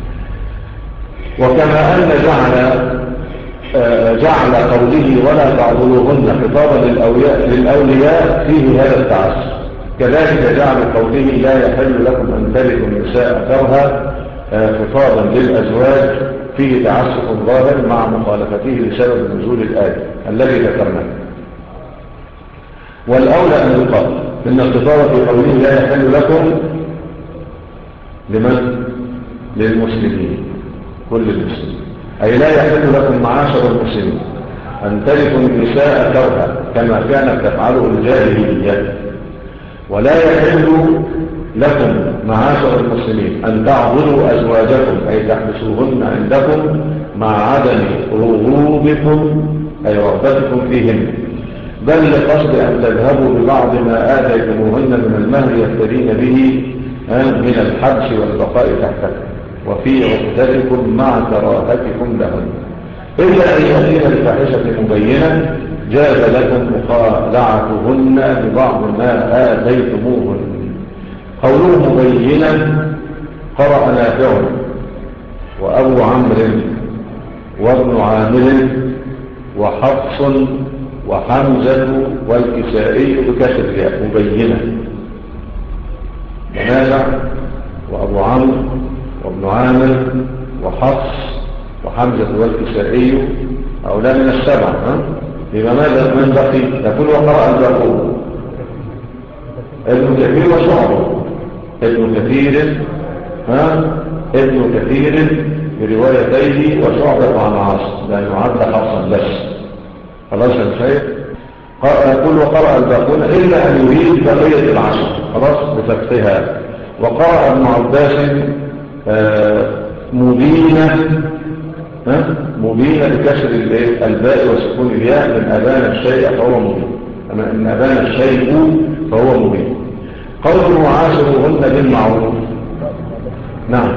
وكما أن جعل جعل قوله ولا تعضلوهن خطابا للأولياء, للأولياء فيه هذا التعسف، كذلك جعل قوله لا يحل لكم أن ترثوا النساء كرها خطابا للأزواج فيه تعسف ظاهر مع مخالفته لسبب نزول الآية الذي ذكرناه. والأولى أن يقال إن الخطاب في قوله لا يحل لكم لمن؟ للمسلمين، كل المسلمين، أي لا يحل لكم معاشر المسلمين أن ترثوا النساء كرها كما كانت تفعله الجاهلية، ولا يحل لكم معاشر المسلمين أن تعضلوا أزواجكم أي تحبسوهن عندكم مع عدم رغوبكم أي رغبتكم فيهن، بل لقصد أن تذهبوا ببعض ما آتيتموهن من المهر يفتدين به من الحبس والبقاء تحتكم وفي عقدتكم مع كراهتكم لهن، إلا أن يأتين الفاحشة مبينة جاز لكم مخالعتهن ببعض ما آتيتموهن. قوله مبينا قرأ نافع وأبو عمرو وابن عامر وحفص وحمزة والكسائي بكسر الياء مبينة. نافع وأبو عمرو وابن عامر وحفص وحمزة والكسائي هؤلاء من السبعة. لماذا من بقي؟ يقول وقرأ الباقون ابن كثير وشعبه، ابن كثير ها ابن كثير بروايتيه وشعبه عن عاصم لأنه عد حفصا بس. خلاص يا شيخ. يقول وقرأ الباقون إلا أن يريد بقية العشر خلاص بفتحها. وقرأ ابن عباس مبينة مبينة بكسر الباء وسكون الياء من أبان الشيء فهو مبين، من أبان الشيء فهو مبين. قوله وعاشروهن بالمعروف. نعم.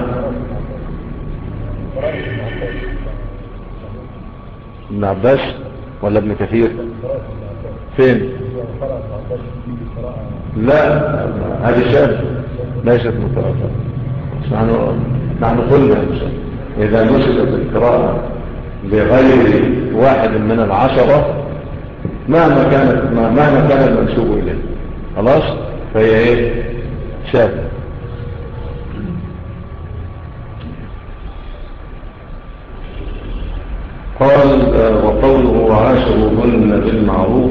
ابن عباس ولا ابن كثير؟ فين؟ لا هذه شاذ ليست متواترة. نحن نحن قلنا إذا نسبت القراءة بغير واحد من العشرة مهما كانت مهما كان المنسوب إليه خلاص فهي إيه؟ شاذ. قال وقوله وعاشروهن بالمعروف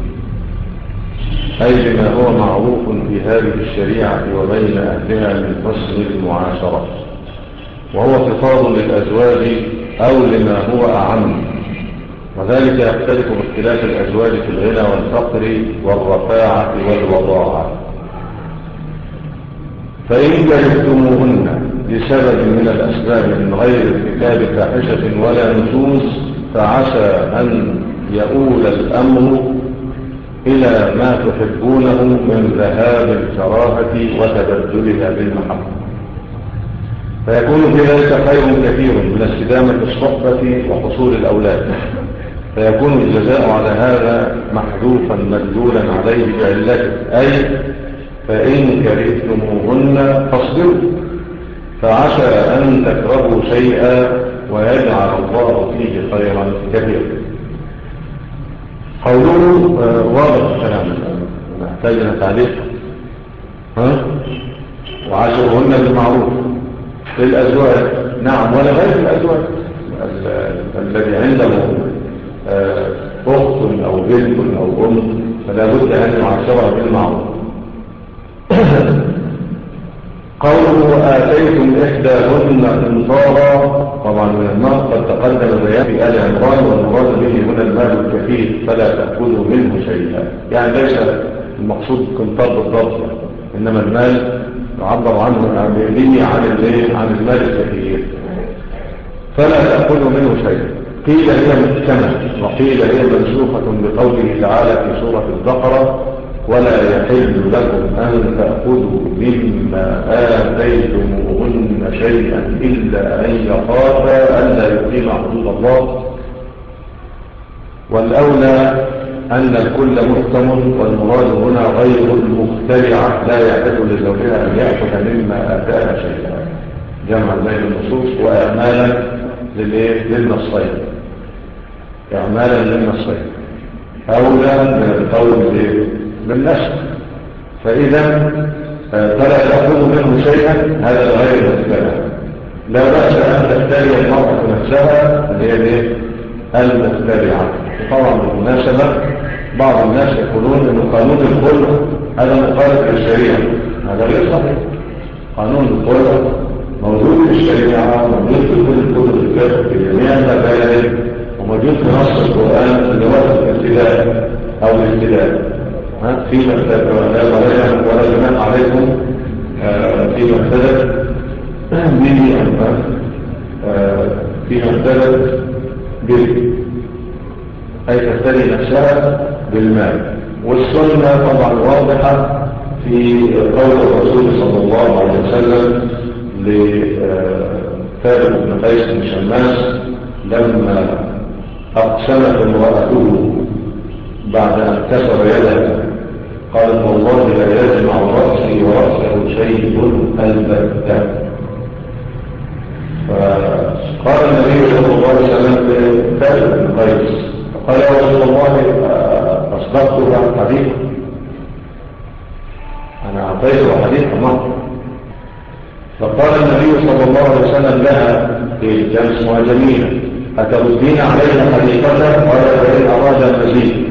أي بما هو معروف في هذه الشريعة وبين أهلها من حسن المعاشرة، وهو خطاب للأزواج أو لما هو أعم، وذلك يختلف باختلاف الأزواج في الغنى والفقر والرفاعة والوضاعة. فإن كرهتموهن لسبب من الأسباب من غير ارتكاب فاحشة ولا نشوز فعسى أن يؤول الأمر إلى ما تحبونه من ذهاب الكراهة وتبدلها بالمحبة، فيكون في ذلك خير كثير من استدامة الصحبة وحصول الأولاد، فيكون الجزاء على هذا محذوفا مدلولا عليه بعلته، أي فإن كرهتموهن فاصبروا فعسى أن تكرهوا شيئا ويجعل الله فيه خيرا كثيرا. قوله واضح الكلام نحتاج تعليق ها وعاشروهن بالمعروف للأزواج نعم ولا غير الأزواج الذي عنده أخت أو بنت أو أم فلا بد أن يعاشرها بالمعروف. قوله آتيتم إحداهن قنطارا طبعا من المال قد تقدم بيان في آل عمران والمراد به هنا المال الكثير فلا تأخذوا منه شيئا، يعني ليس المقصود قنطار بالضبط إنما المال يعبر عنه عن عن المال الكثير فلا تأخذوا منه شيئا. قيل هي محكمة وقيل هي منسوخة بقوله تعالى في سورة البقرة ولا يحل لكم أن تأخذوا مما آتيتموهن شيئا إلا أن يخافا ألا يقيم حدود الله، والأولى أن الكل محكم والمراد هنا غير المخترعة لا يحل لزوجها أن يأخذ مما آتاها شيئا جمع بين النصوص وإعمالا للنصين إعمالا للنصين أولى من القول بالنسخ، فإذا فلا تأخذ منه شيئا هذا غير المخترع. لا بأس أن تخترع المرأة نفسها اللي هي المخترعة. طبعا بالمناسبة بعض الناس يقولون أن قانون الخلق هذا مخالف للشريعة، هذا غير صحيح. قانون الخلق موجود في الشريعة موجود في كل كتب الفقه في جميع المبادئ وموجود في نص القرآن اللي هو الابتداء أو الابتداء فيما ولا جناح عليكم فيما ابتدت به فيما ابتدت به أي تفتري نفسها بالمال. والسنة طبعا واضحة في قول الرسول صلى الله عليه وسلم لثابت بن قيس بن شماس لما أقسمت امرأته بعد أن كسر يده قالت والله لا يجمع رأسي ورأسه شيء البتة. فقال النبي صلى الله عليه وسلم لثابت بن قيس قال يا رسول الله أصدقت عن حديث أنا أعطيته حديث مرة. فقال النبي صلى الله عليه وسلم لها في جلس مهاجمين أتردين علينا حديثة قال فإن أراد المزيد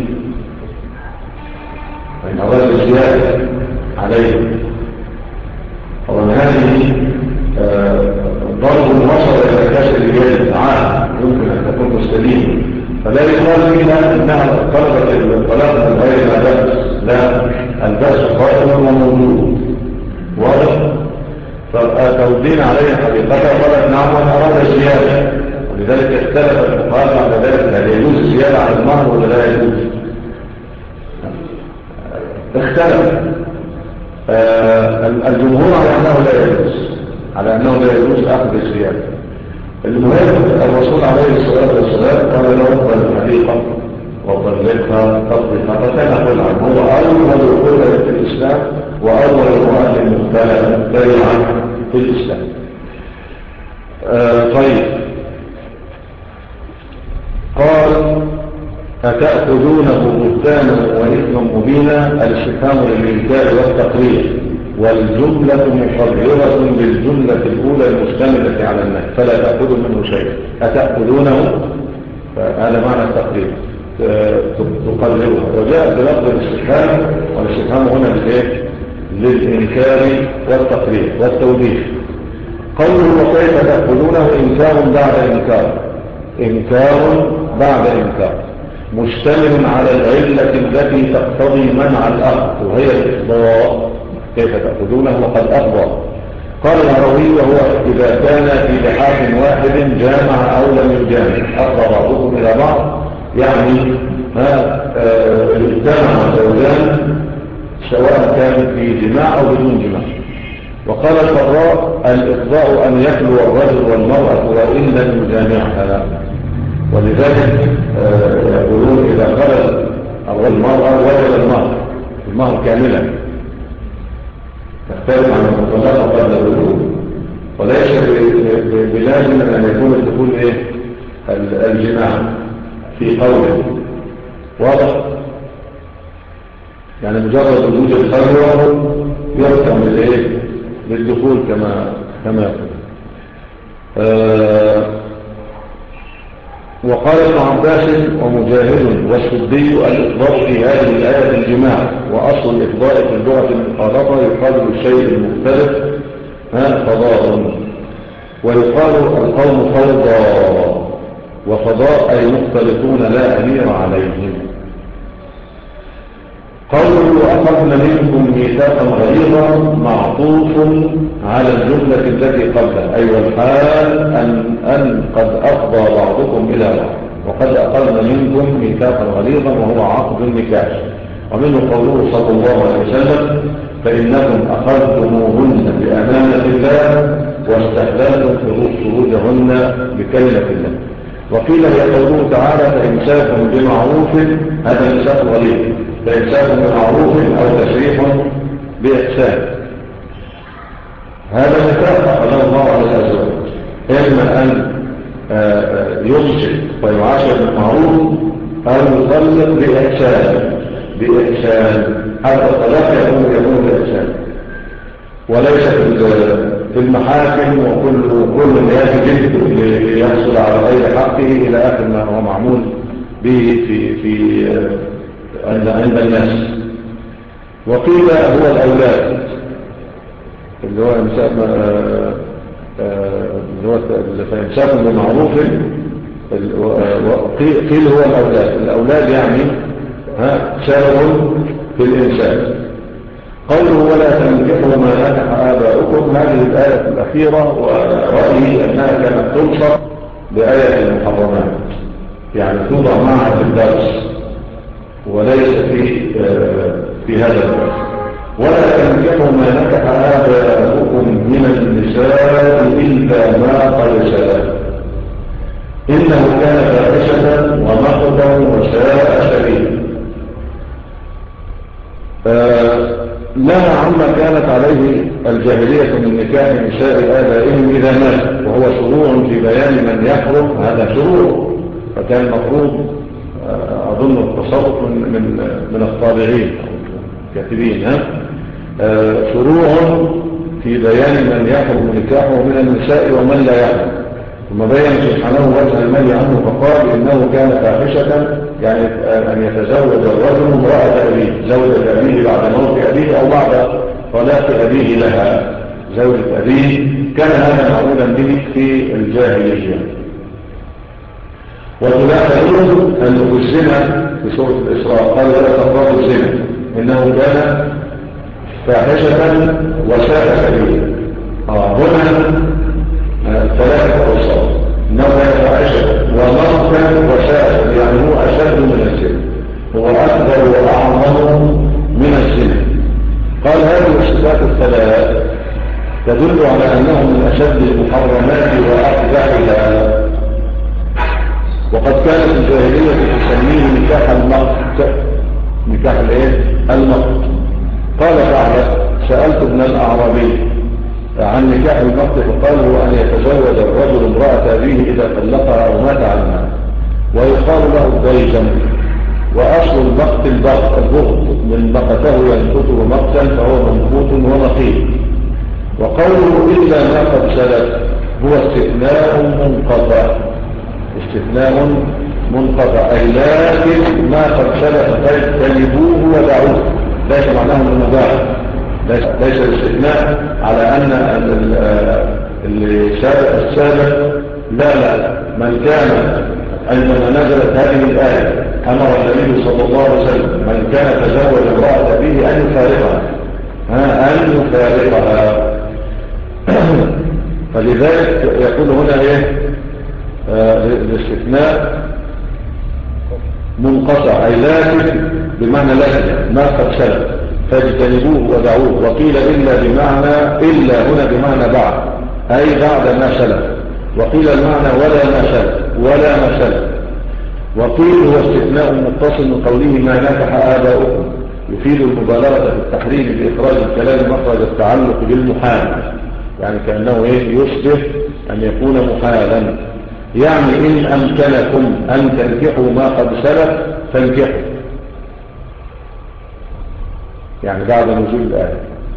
فإن أراد الزيادة عليه. طبعا هذه ضرب البصر إلى كسر اليد عام يمكن أن تكون مستديمة فلا يقال فيها انها طلبت الطلاق من غير ما بأس، لا، البأس قائم وموجود واضح. فتوزين عليه حقيقتها قالت نعم وانا اراد الزياده، ولذلك اختلف الفقهاء بعد ذلك هل يجوز الزياده على المهر ولا لا يجوز. اختلف آه الجمهور على انه لا يجوز، على انه لا يجوز اخذ الزياده. المهم الرسول عليه الصلاه والسلام قال له اقبل الحقيقه وطلقها تطلقها، فكان قل عنه هو اول دخول في الاسلام واول امراه مبتلعه في الاسلام. آه طيب، قال أتأخذونه بهتانا وإثما مبينا، الاستفهام للإنكار والتقرير، والجملة مقررة للجملة الأولى المشتملة على النهي، فلا تأخذوا منه شيئا. أتأخذونه فهذا معنى التقرير، تقرره، وجاء بلفظ الاستفهام، والاستفهام هنا للإيه؟ للإنكار والتقرير والتوبيخ. قوله وكيف تأخذونه إنكار بعد إنكار، إنكار بعد إنكار مشتمل على العلة التي تقتضي منع الأخذ، وهي الإفضاء. كيف تأخذونه وقد أفضى. قال الهروي وهو إذا كان في لحاف واحد جامع أو لم يجامع، أفضى بعضكم إلى بعض، يعني اجتمع زوجان سواء كان في جماع أو بدون جماع. وقال الفراء الإفضاء أن يخلو الرجل والمرأة وإن لم يجامعها، ولذلك يقولون إذا خلت المرأة وجد المهر المهر كاملا، تختلف عن المطلقة قبل الدخول، وليس بلازم أن يكون الدخول إيه؟ الجماع في قوله واضح، يعني مجرد وجود الخلوة يركم للإيه؟ للدخول كما كما يقول. آه وقال ابن عباس ومجاهد والسدي الإفضاء في هذه الآية الجماع، وأصل الإفضاء في اللغة المخالطة يقال للشيء المختلف فضاء، ويقال القوم فوضى، وفضاء أي مختلفون لا أمير عليهم. قوله وأخذنا منكم ميثاقا غليظا معطوف على الجملة التي قبلها، أي والحال أن, أن قد أفضى بعضكم إلى بعض، وقد أخذنا منكم ميثاقا غليظا وهو عقد النكاح. ومنه قوله صلى الله عليه وسلم فإنكم أخذتموهن بأمانة الله واستحللتم فروجهن بكلمة الله. وقيل هي قوله تعالى فإمساك بمعروف، هذا إمساك غليظ، فإمساك بمعروف أو تشريح بإحسان، هذا مثال أخذه الله على الأزواج، إما أن يمسك ويعاشر بالمعروف أو يطلق بإحسان بإحسان هذا الطلاق يكون يكون بإحسان، وليس في المحاكم وكل كل يجب ليحصل على غير حقه إلى آخر ما هو معمول به في في عند عند الناس. وقيل هو الأولاد اللي هو إمساك اللي هو فإمساك بمعروف، قيل هو الأولاد الأولاد يعني ها سبب في الإنسان. قوله ولا تنكحوا ما نكح آباؤكم، هذه الآية الأخيرة ورأيي أنها كانت تنصر بآية المحرمات، يعني توضع معها في الدرس وليس في في هذا الدرس. ولا تنكحوا ما نكح آباؤكم من النساء إلا ما قد سلف إنه كان فاحشة ومقتا وساء سبيلا. نهى عما كانت عليه الجاهلية من نكاح نساء آبائهم إذا مات، وهو شروع في بيان من يحرم، هذا شروع، فكان المفروض أظن التصرف من من من الطابعين الكاتبين، ها شروع في بيان من يحرم نكاحه من النساء ومن لا يحرم، ثم بين سبحانه وجه المنهي عنه فقال إنه كان فاحشة، يعني أن يتزوج الرجل امرأة أبيه، زوجة أبيه بعد موت أبيه أو بعد طلاق أبيه لها، زوجة أبيه، كان هذا معمولا به في الجاهلية. وتلاحظون أنه الزنا في سورة الإسراء قال لا تقربوا الزنا إنه كان فاحشة وساء سبيلا. آه هنا ثلاثة أوصاف، إنه كان فاحشة ومقتا وساء سبيلا، يعني هو أشد من الزنا، هو أكبر وأعظم من الزنا. قال هذه الصفات الثلاث تدل على أنه من أشد المحرمات وأقبحها، وقد كانت الجاهلية تسميه نكاح المقت. نكاح الايه؟ المقت. قال تعالى سألت ابن الأعرابي عن نكاح المقت فقال هو أن يتزوج الرجل امرأة أبيه إذا طلقها أو مات عنها، ويقال له الديجم. وأصل المقت البغض البغض من مقته ينقته مقتا فهو منقوط ونقيض. وقوله إلا ما قد سلف هو استثناء منقطع، استثناء منقطع أي لكن ما قد سلف فاجتنبوه ودعوه، ليس معناه من المباح، ليس الاستثناء على أن اللي سابق السابق. لا لا من كان عندما نزلت هذه الآية أمر النبي صلى الله عليه وسلم من كان تزوج امرأة به أن يفارقها، أن يفارقها. فلذلك يقول هنا إيه آه الاستثناء منقطع أي لكن بمعنى لكن ما قد سلف فاجتنبوه ودعوه. وقيل إلا بمعنى إلا هنا بمعنى بعد أي بعد ما سلف، وقيل المعنى ولا ما سلف ولا ما سلف. وقيل هو استثناء متصل من قوله ما نكح آباؤكم يفيد المبالغة في التحريم بإخراج الكلام مخرج التعلق بالمحال، يعني كأنه إيه يشبه أن يكون محالا، يعني إن أمكنكم أن تنكحوا ما قد سلف فانكحوا، يعني بعد نزول الآية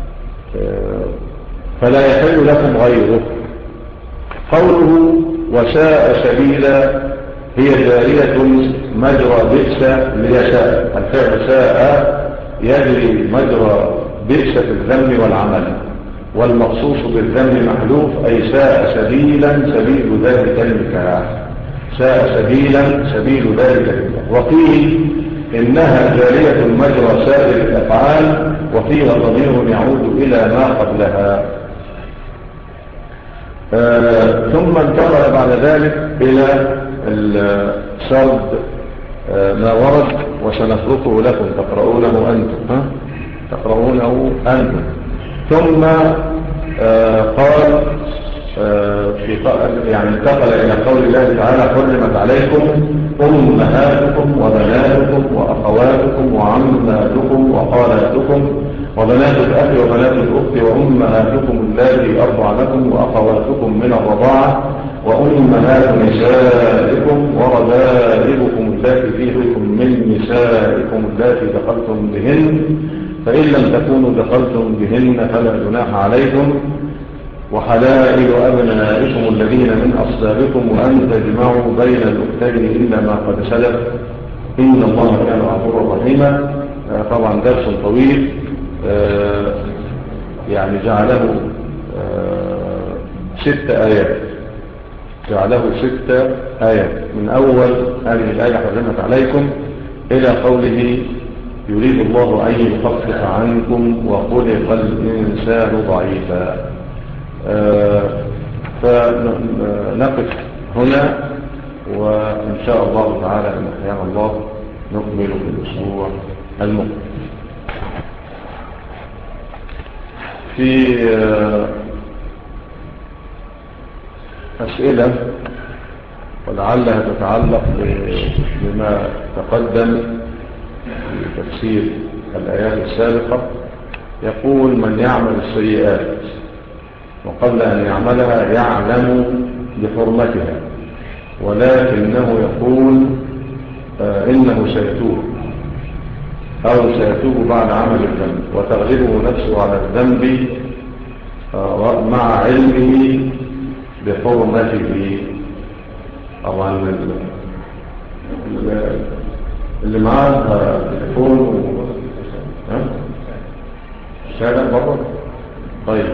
فلا يحل لكم غيره. قوله وساء سبيلا هي جارية مجرى بئس ليشاء، الفعل ساء يجري مجرى بئس في الذم والعمل، والمخصوص بالذم محذوف أي ساء سبيلا سبيل ذلك النكاح، ساء سبيلا سبيل ذلك النكاح. وقيل إنها جارية مجرى سائر الأفعال وفيها ضمير يعود إلى ما قبلها. آه ثم انتقل بعد ذلك إلى السرد آه ما ورد وسنفرقه لكم تقرؤونه أنتم ها؟ تقرؤونه أنتم. ثم آه قال آه في يعني انتقل إلى قول الله تعالى حرمت عليكم أمهاتكم وبناتكم وأخواتكم وعماتكم وخالاتكم وبنات الأخ وبنات الأخت وأمهاتكم اللاتي أرضعنكم وأخواتكم من الرضاعة وأمهات نسائكم وربائبكم اللاتي في حجوركم من نسائكم اللاتي دخلتم بهن، فإن لم تكونوا دخلتم بهن فلا جناح عليكم، وحلائل أبنائكم الذين من أصلابكم وأن تجمعوا بين الأختين إلا ما قد سلف إن الله كان غفورا رحيما. طبعا درس طويل يعني جعله ست آيات، جعله ست آيات من أول هذه الآية حرمت عليكم إلى قوله يريد الله أن يخفف عنكم وخلق الإنسان ضعيفا. فنقف هنا وإن شاء الله تعالى إن أحيانا الله نكمل في الأسبوع المقبل. في أسئلة ولعلها تتعلق بما تقدم في تفسير الآيات السابقة. يقول من يعمل السيئات وقبل أن يعملها يعلم بحرمتها ولكنه يقول آه إنه سيتوب أو سيتوب بعد عمل الذنب وتغلبه نفسه على الذنب آه مع علمه بحرمته. طبعا اللي معاه تليفون الشارع بره. طيب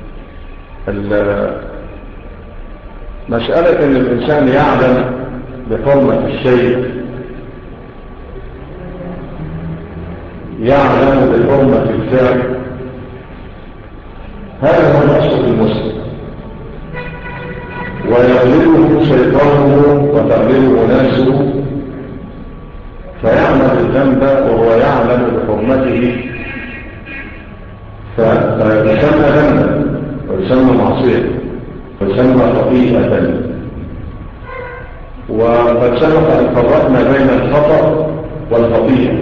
مسألة أن الإنسان يعلم بحرمة الشيء يعلم بحرمة الفعل، هذا هو الأصل المسلم، ويغلبه شيطانه وتغلبه نفسه فيعمل الذنب وهو يعلم بحرمته فيسمى ذنبا ويسمى معصية ويسمى خطيئة. وقد سبق أن فرقنا بين الخطأ والخطيئة،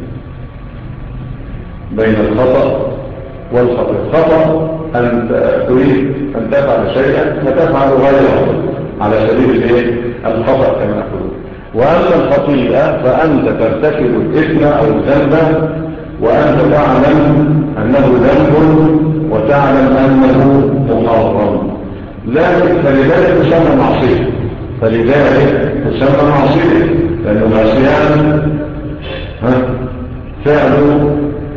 بين الخطأ والخطأ. الخطأ أن تريد أن تفعل شيئا فتفعل غيره على سبيل الايه؟ الخطأ كما نقول. وأما الخطيئة فأنت ترتكب الإثم أو الذنب وأنت تعلم أنه ذنب وتعلم أنه محرم، لكن فلذلك تسمى معصية، فلذلك تسمى معصية لأنه العصيان فعل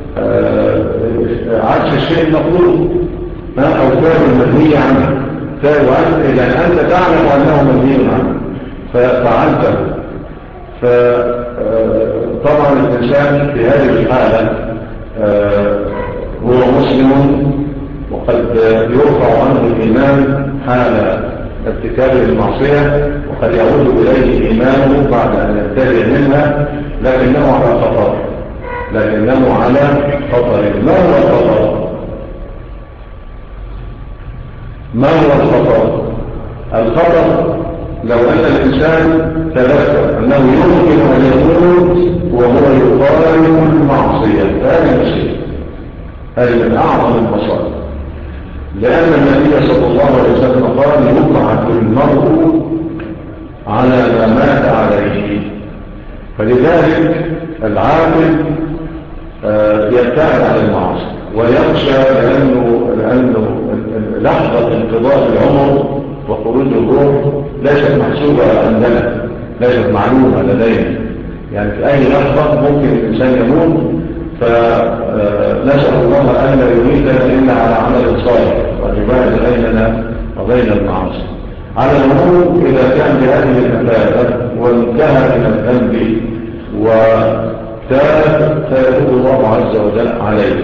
عكس الشيء المطلوب أو فعل المنهي عنه، إذا أنت تعلم أنه منهي عنه ففعلته. فطبعا الإنسان في هذه الحالة هو مسلم وقد يرفع عنه الإيمان حال ارتكابه المعصية، وقد يعود إليه إيمانه بعد أن يبتدئ منها، لكنه على خطر لكنه على خطر ما هو الخطر؟ ما هو الخطر؟ الخطر لو أن الإنسان تذكر أنه يمكن أن يموت وهو يقارن المعصية، هذه مصيبة، هذه من أعظم المصائب، لأن النبي صلى الله عليه وسلم قال يبعث المرء على ما مات عليه. فلذلك العاقل يبتعد عن المعاصي ويخشى، لأنه, لأنه لحظة انقضاء العمر وخروج الروح ليست محسوبة عندنا، ليست معلومة لدينا، يعني في أي لحظة ممكن الإنسان يموت، فنسأل الله أن لا يميتنا إلا على عمل صالح ويباعد بيننا وبين المعاصي. على العموم إذا كان بهذه المثابة وانتهى من الذنب وتاب فيتوب الله عز وجل عليه.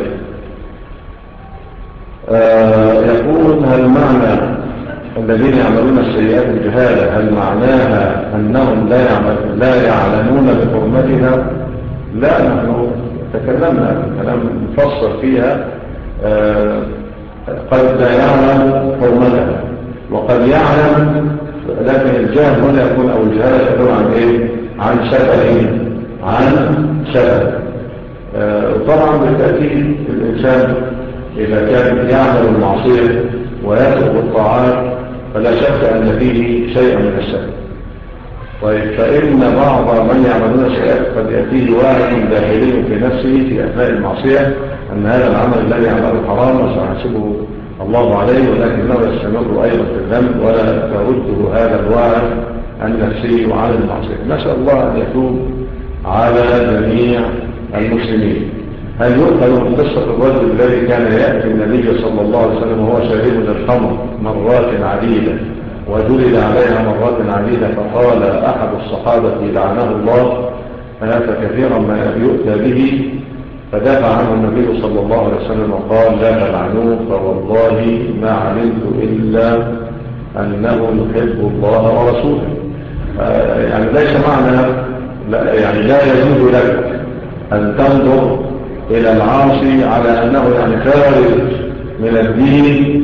آه يقول هل معنى الذين يعملون السيئات الجهالة هل معناها أنهم لا, يعمل لا يعلمون بحرمتها؟ لا، نحن تكلمنا كلام مفصل فيها. آه قد لا يعلم حرمتها وقد يعلم، لكن الجهل هنا يكون أو الجهالة يكون عن إيه؟ عن سبب عن سبب. آه وطبعا بالتأكيد الإنسان إذا كان يعمل المعصية ويترك الطاعات فلا شك أن فيه شيئا من السبب. طيب، فإن بعض من يعملون السيئات قد يأتيه واحد داخلي في نفسه في أثناء المعصية أن هذا العمل الذي يعمله حرام وسيحاسبه الله عليه، ولكنه يستمر أيضا في الذنب ولا يرده هذا الواعظ النفسي على المعصية. نسأل الله أن يتوب على جميع المسلمين. هل يؤخذ من قصة الرجل الذي كان يأتي النبي صلى الله عليه وسلم وهو شارب للخمر مرات عديدة وجلد عليها مرات عديدة، فقال أحد الصحابة لعنه الله هذا كثيرا ما يؤتى به، فدافع عنه النبي صلى الله عليه وسلم وقال لا تلعنوه فوالله ما علمت إلا أنه يحب الله ورسوله. يعني ليس معنى لا يعني لا يجوز لك أن تنظر إلى العاصي على أنه يعني خارج من الدين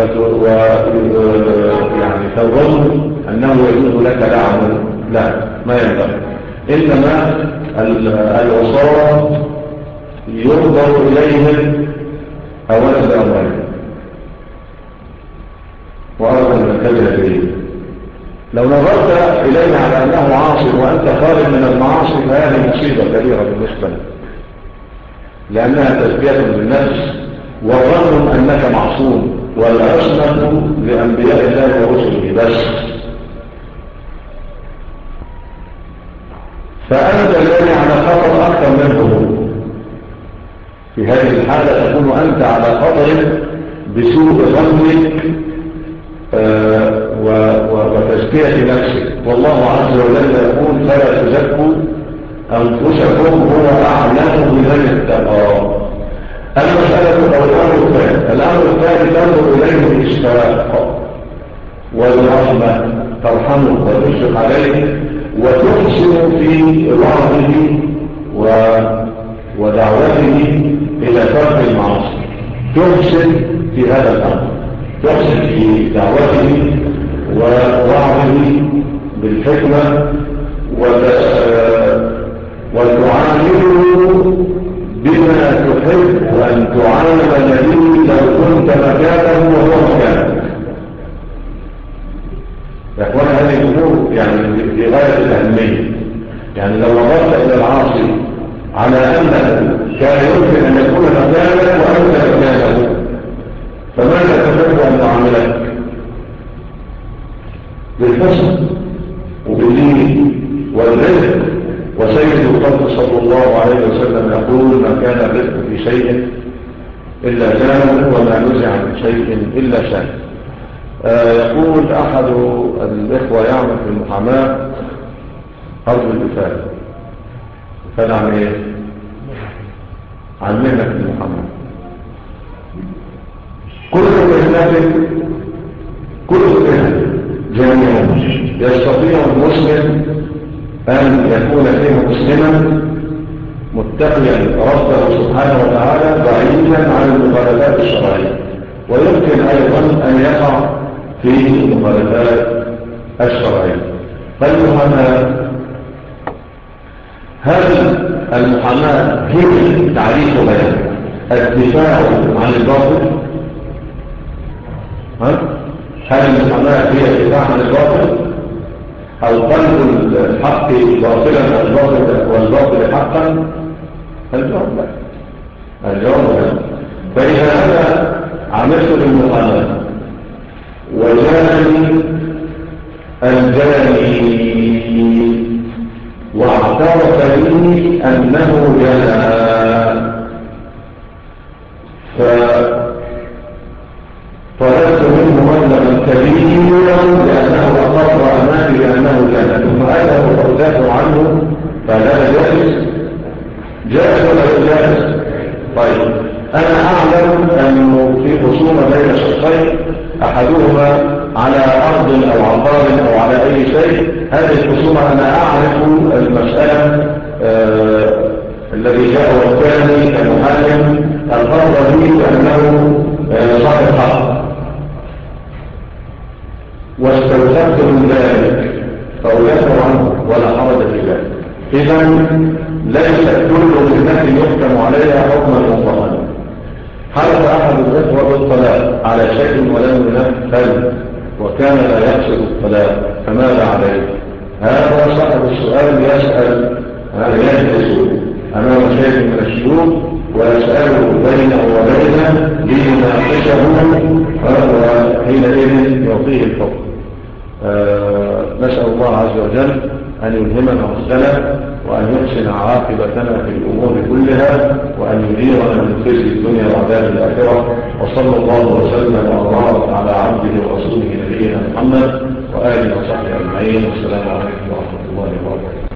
ويعني تظن أنه يجوز لك لعنه، لا، ما ينبغي. إنما العصاة ينظر إليهم أولا بأمرين وأولا بالكبير إليه. لو نظرت إليه على أنه عاصي وأنت خارج من المعاصي فهذه مصيبة كبيرة بالنسبة لك، لأنها تزكية للنفس وظن أنك معصوم، والعصمة لأنبياء الله ورسله بس. فأنت الذي على خطر أكثر منه. في هذه الحالة تكون أنت على خطر بسوء ظنك وتزكية تزكية نفسك. والله عز وجل يقول فلا تزكوا أنفسكم هو أعلم بمن اتقى. المسألة أو الأمر الثاني الأمر الثاني تنظر إليه الإشفاق والرحمة، ترحمه وتشفق عليه وتحسن في وعظه ودعوته إلى ترك المعاصي. تحسن في هذا الأمر، تحسن في دعوته ووعظه بالحكمة وتعامله بما تحب أن تعامل به لو كنت مكانه وهو مكانه. يا أخوان هذه الأمور يعني في غاية الأهمية. يعني لو نظرت إلى العاصي على أنه كان يمكن أن يكون مكانك وأنت مكانه، فماذا تحب أن تعاملك؟ بالحسن وبالدين والرزق. وسيد الخلق صلى الله عليه وسلم يقول ما كان الرزق في شيء إلا كان وما نزع من شيء إلا شان. آه يقول أحد الإخوة يعمل في المحاماة أرض الإفادة. إفادة عن إيه؟ عن مهنة المحاماة. كل مهنة كل مهنة جميعا يستطيع المسلم أن يكون فيه مسلما متقيا ربه سبحانه وتعالى بعيدا عن المخالفات الشرعية، ويمكن أيضا أن يقع في المخالفات الشرعية. فالمحاماة، هل المحاماة هي تعريفها الدفاع عن الباطل؟ هل المحاماة هي الدفاع عن الباطل أو قلب الحق باطلا والباطل حقا؟ الجواب لا. الجواب لا. فإذا أنا عملت بالمحاماة وجاني الجاني واعترف لي أنه جنى، فطلبت منه مبلغا كبيرا لأنه أقر أمامي بأنه جنى، ثم أتى وأدافع عنه، فهذا جائز؟ جائز ولا جائز؟ طيب أنا أعلم أنه في خصومة بين شخصين أحدهما على أرض أو عقار أو على أي شيء، هذه الخصومة أنا أعرف المسألة آه الذي جاء والثاني كمحاكم الفرض لي بأنه آه صاحب حق، واستوثقت من ذلك فأدافع عنه ولا حرج في ذلك. إذن ليس كل مهنة يحكم عليها حكما مطلقا. حدث أحد الإخوة بالطلاق على شيء ولم ينفذ وكان لا يقصد الطلاق، فماذا عليه؟ هذا صاحب السؤال يسأل يجلس أمام شيء من الشيوخ ويسأله بينه وبينه ليناقشه وحينئذ يعطيه الحكم. أه نسأل الله عز وجل أن يلهمنا رشدنا وأن يحسن عاقبتنا في الأمور كلها وأن يديرنا من خزي الدنيا وعذاب الآخرة. وصلى الله وسلم وبارك على عبده ورسوله نبينا محمد وآله وصحبه أجمعين. والسلام عليكم ورحمة الله وبركاته.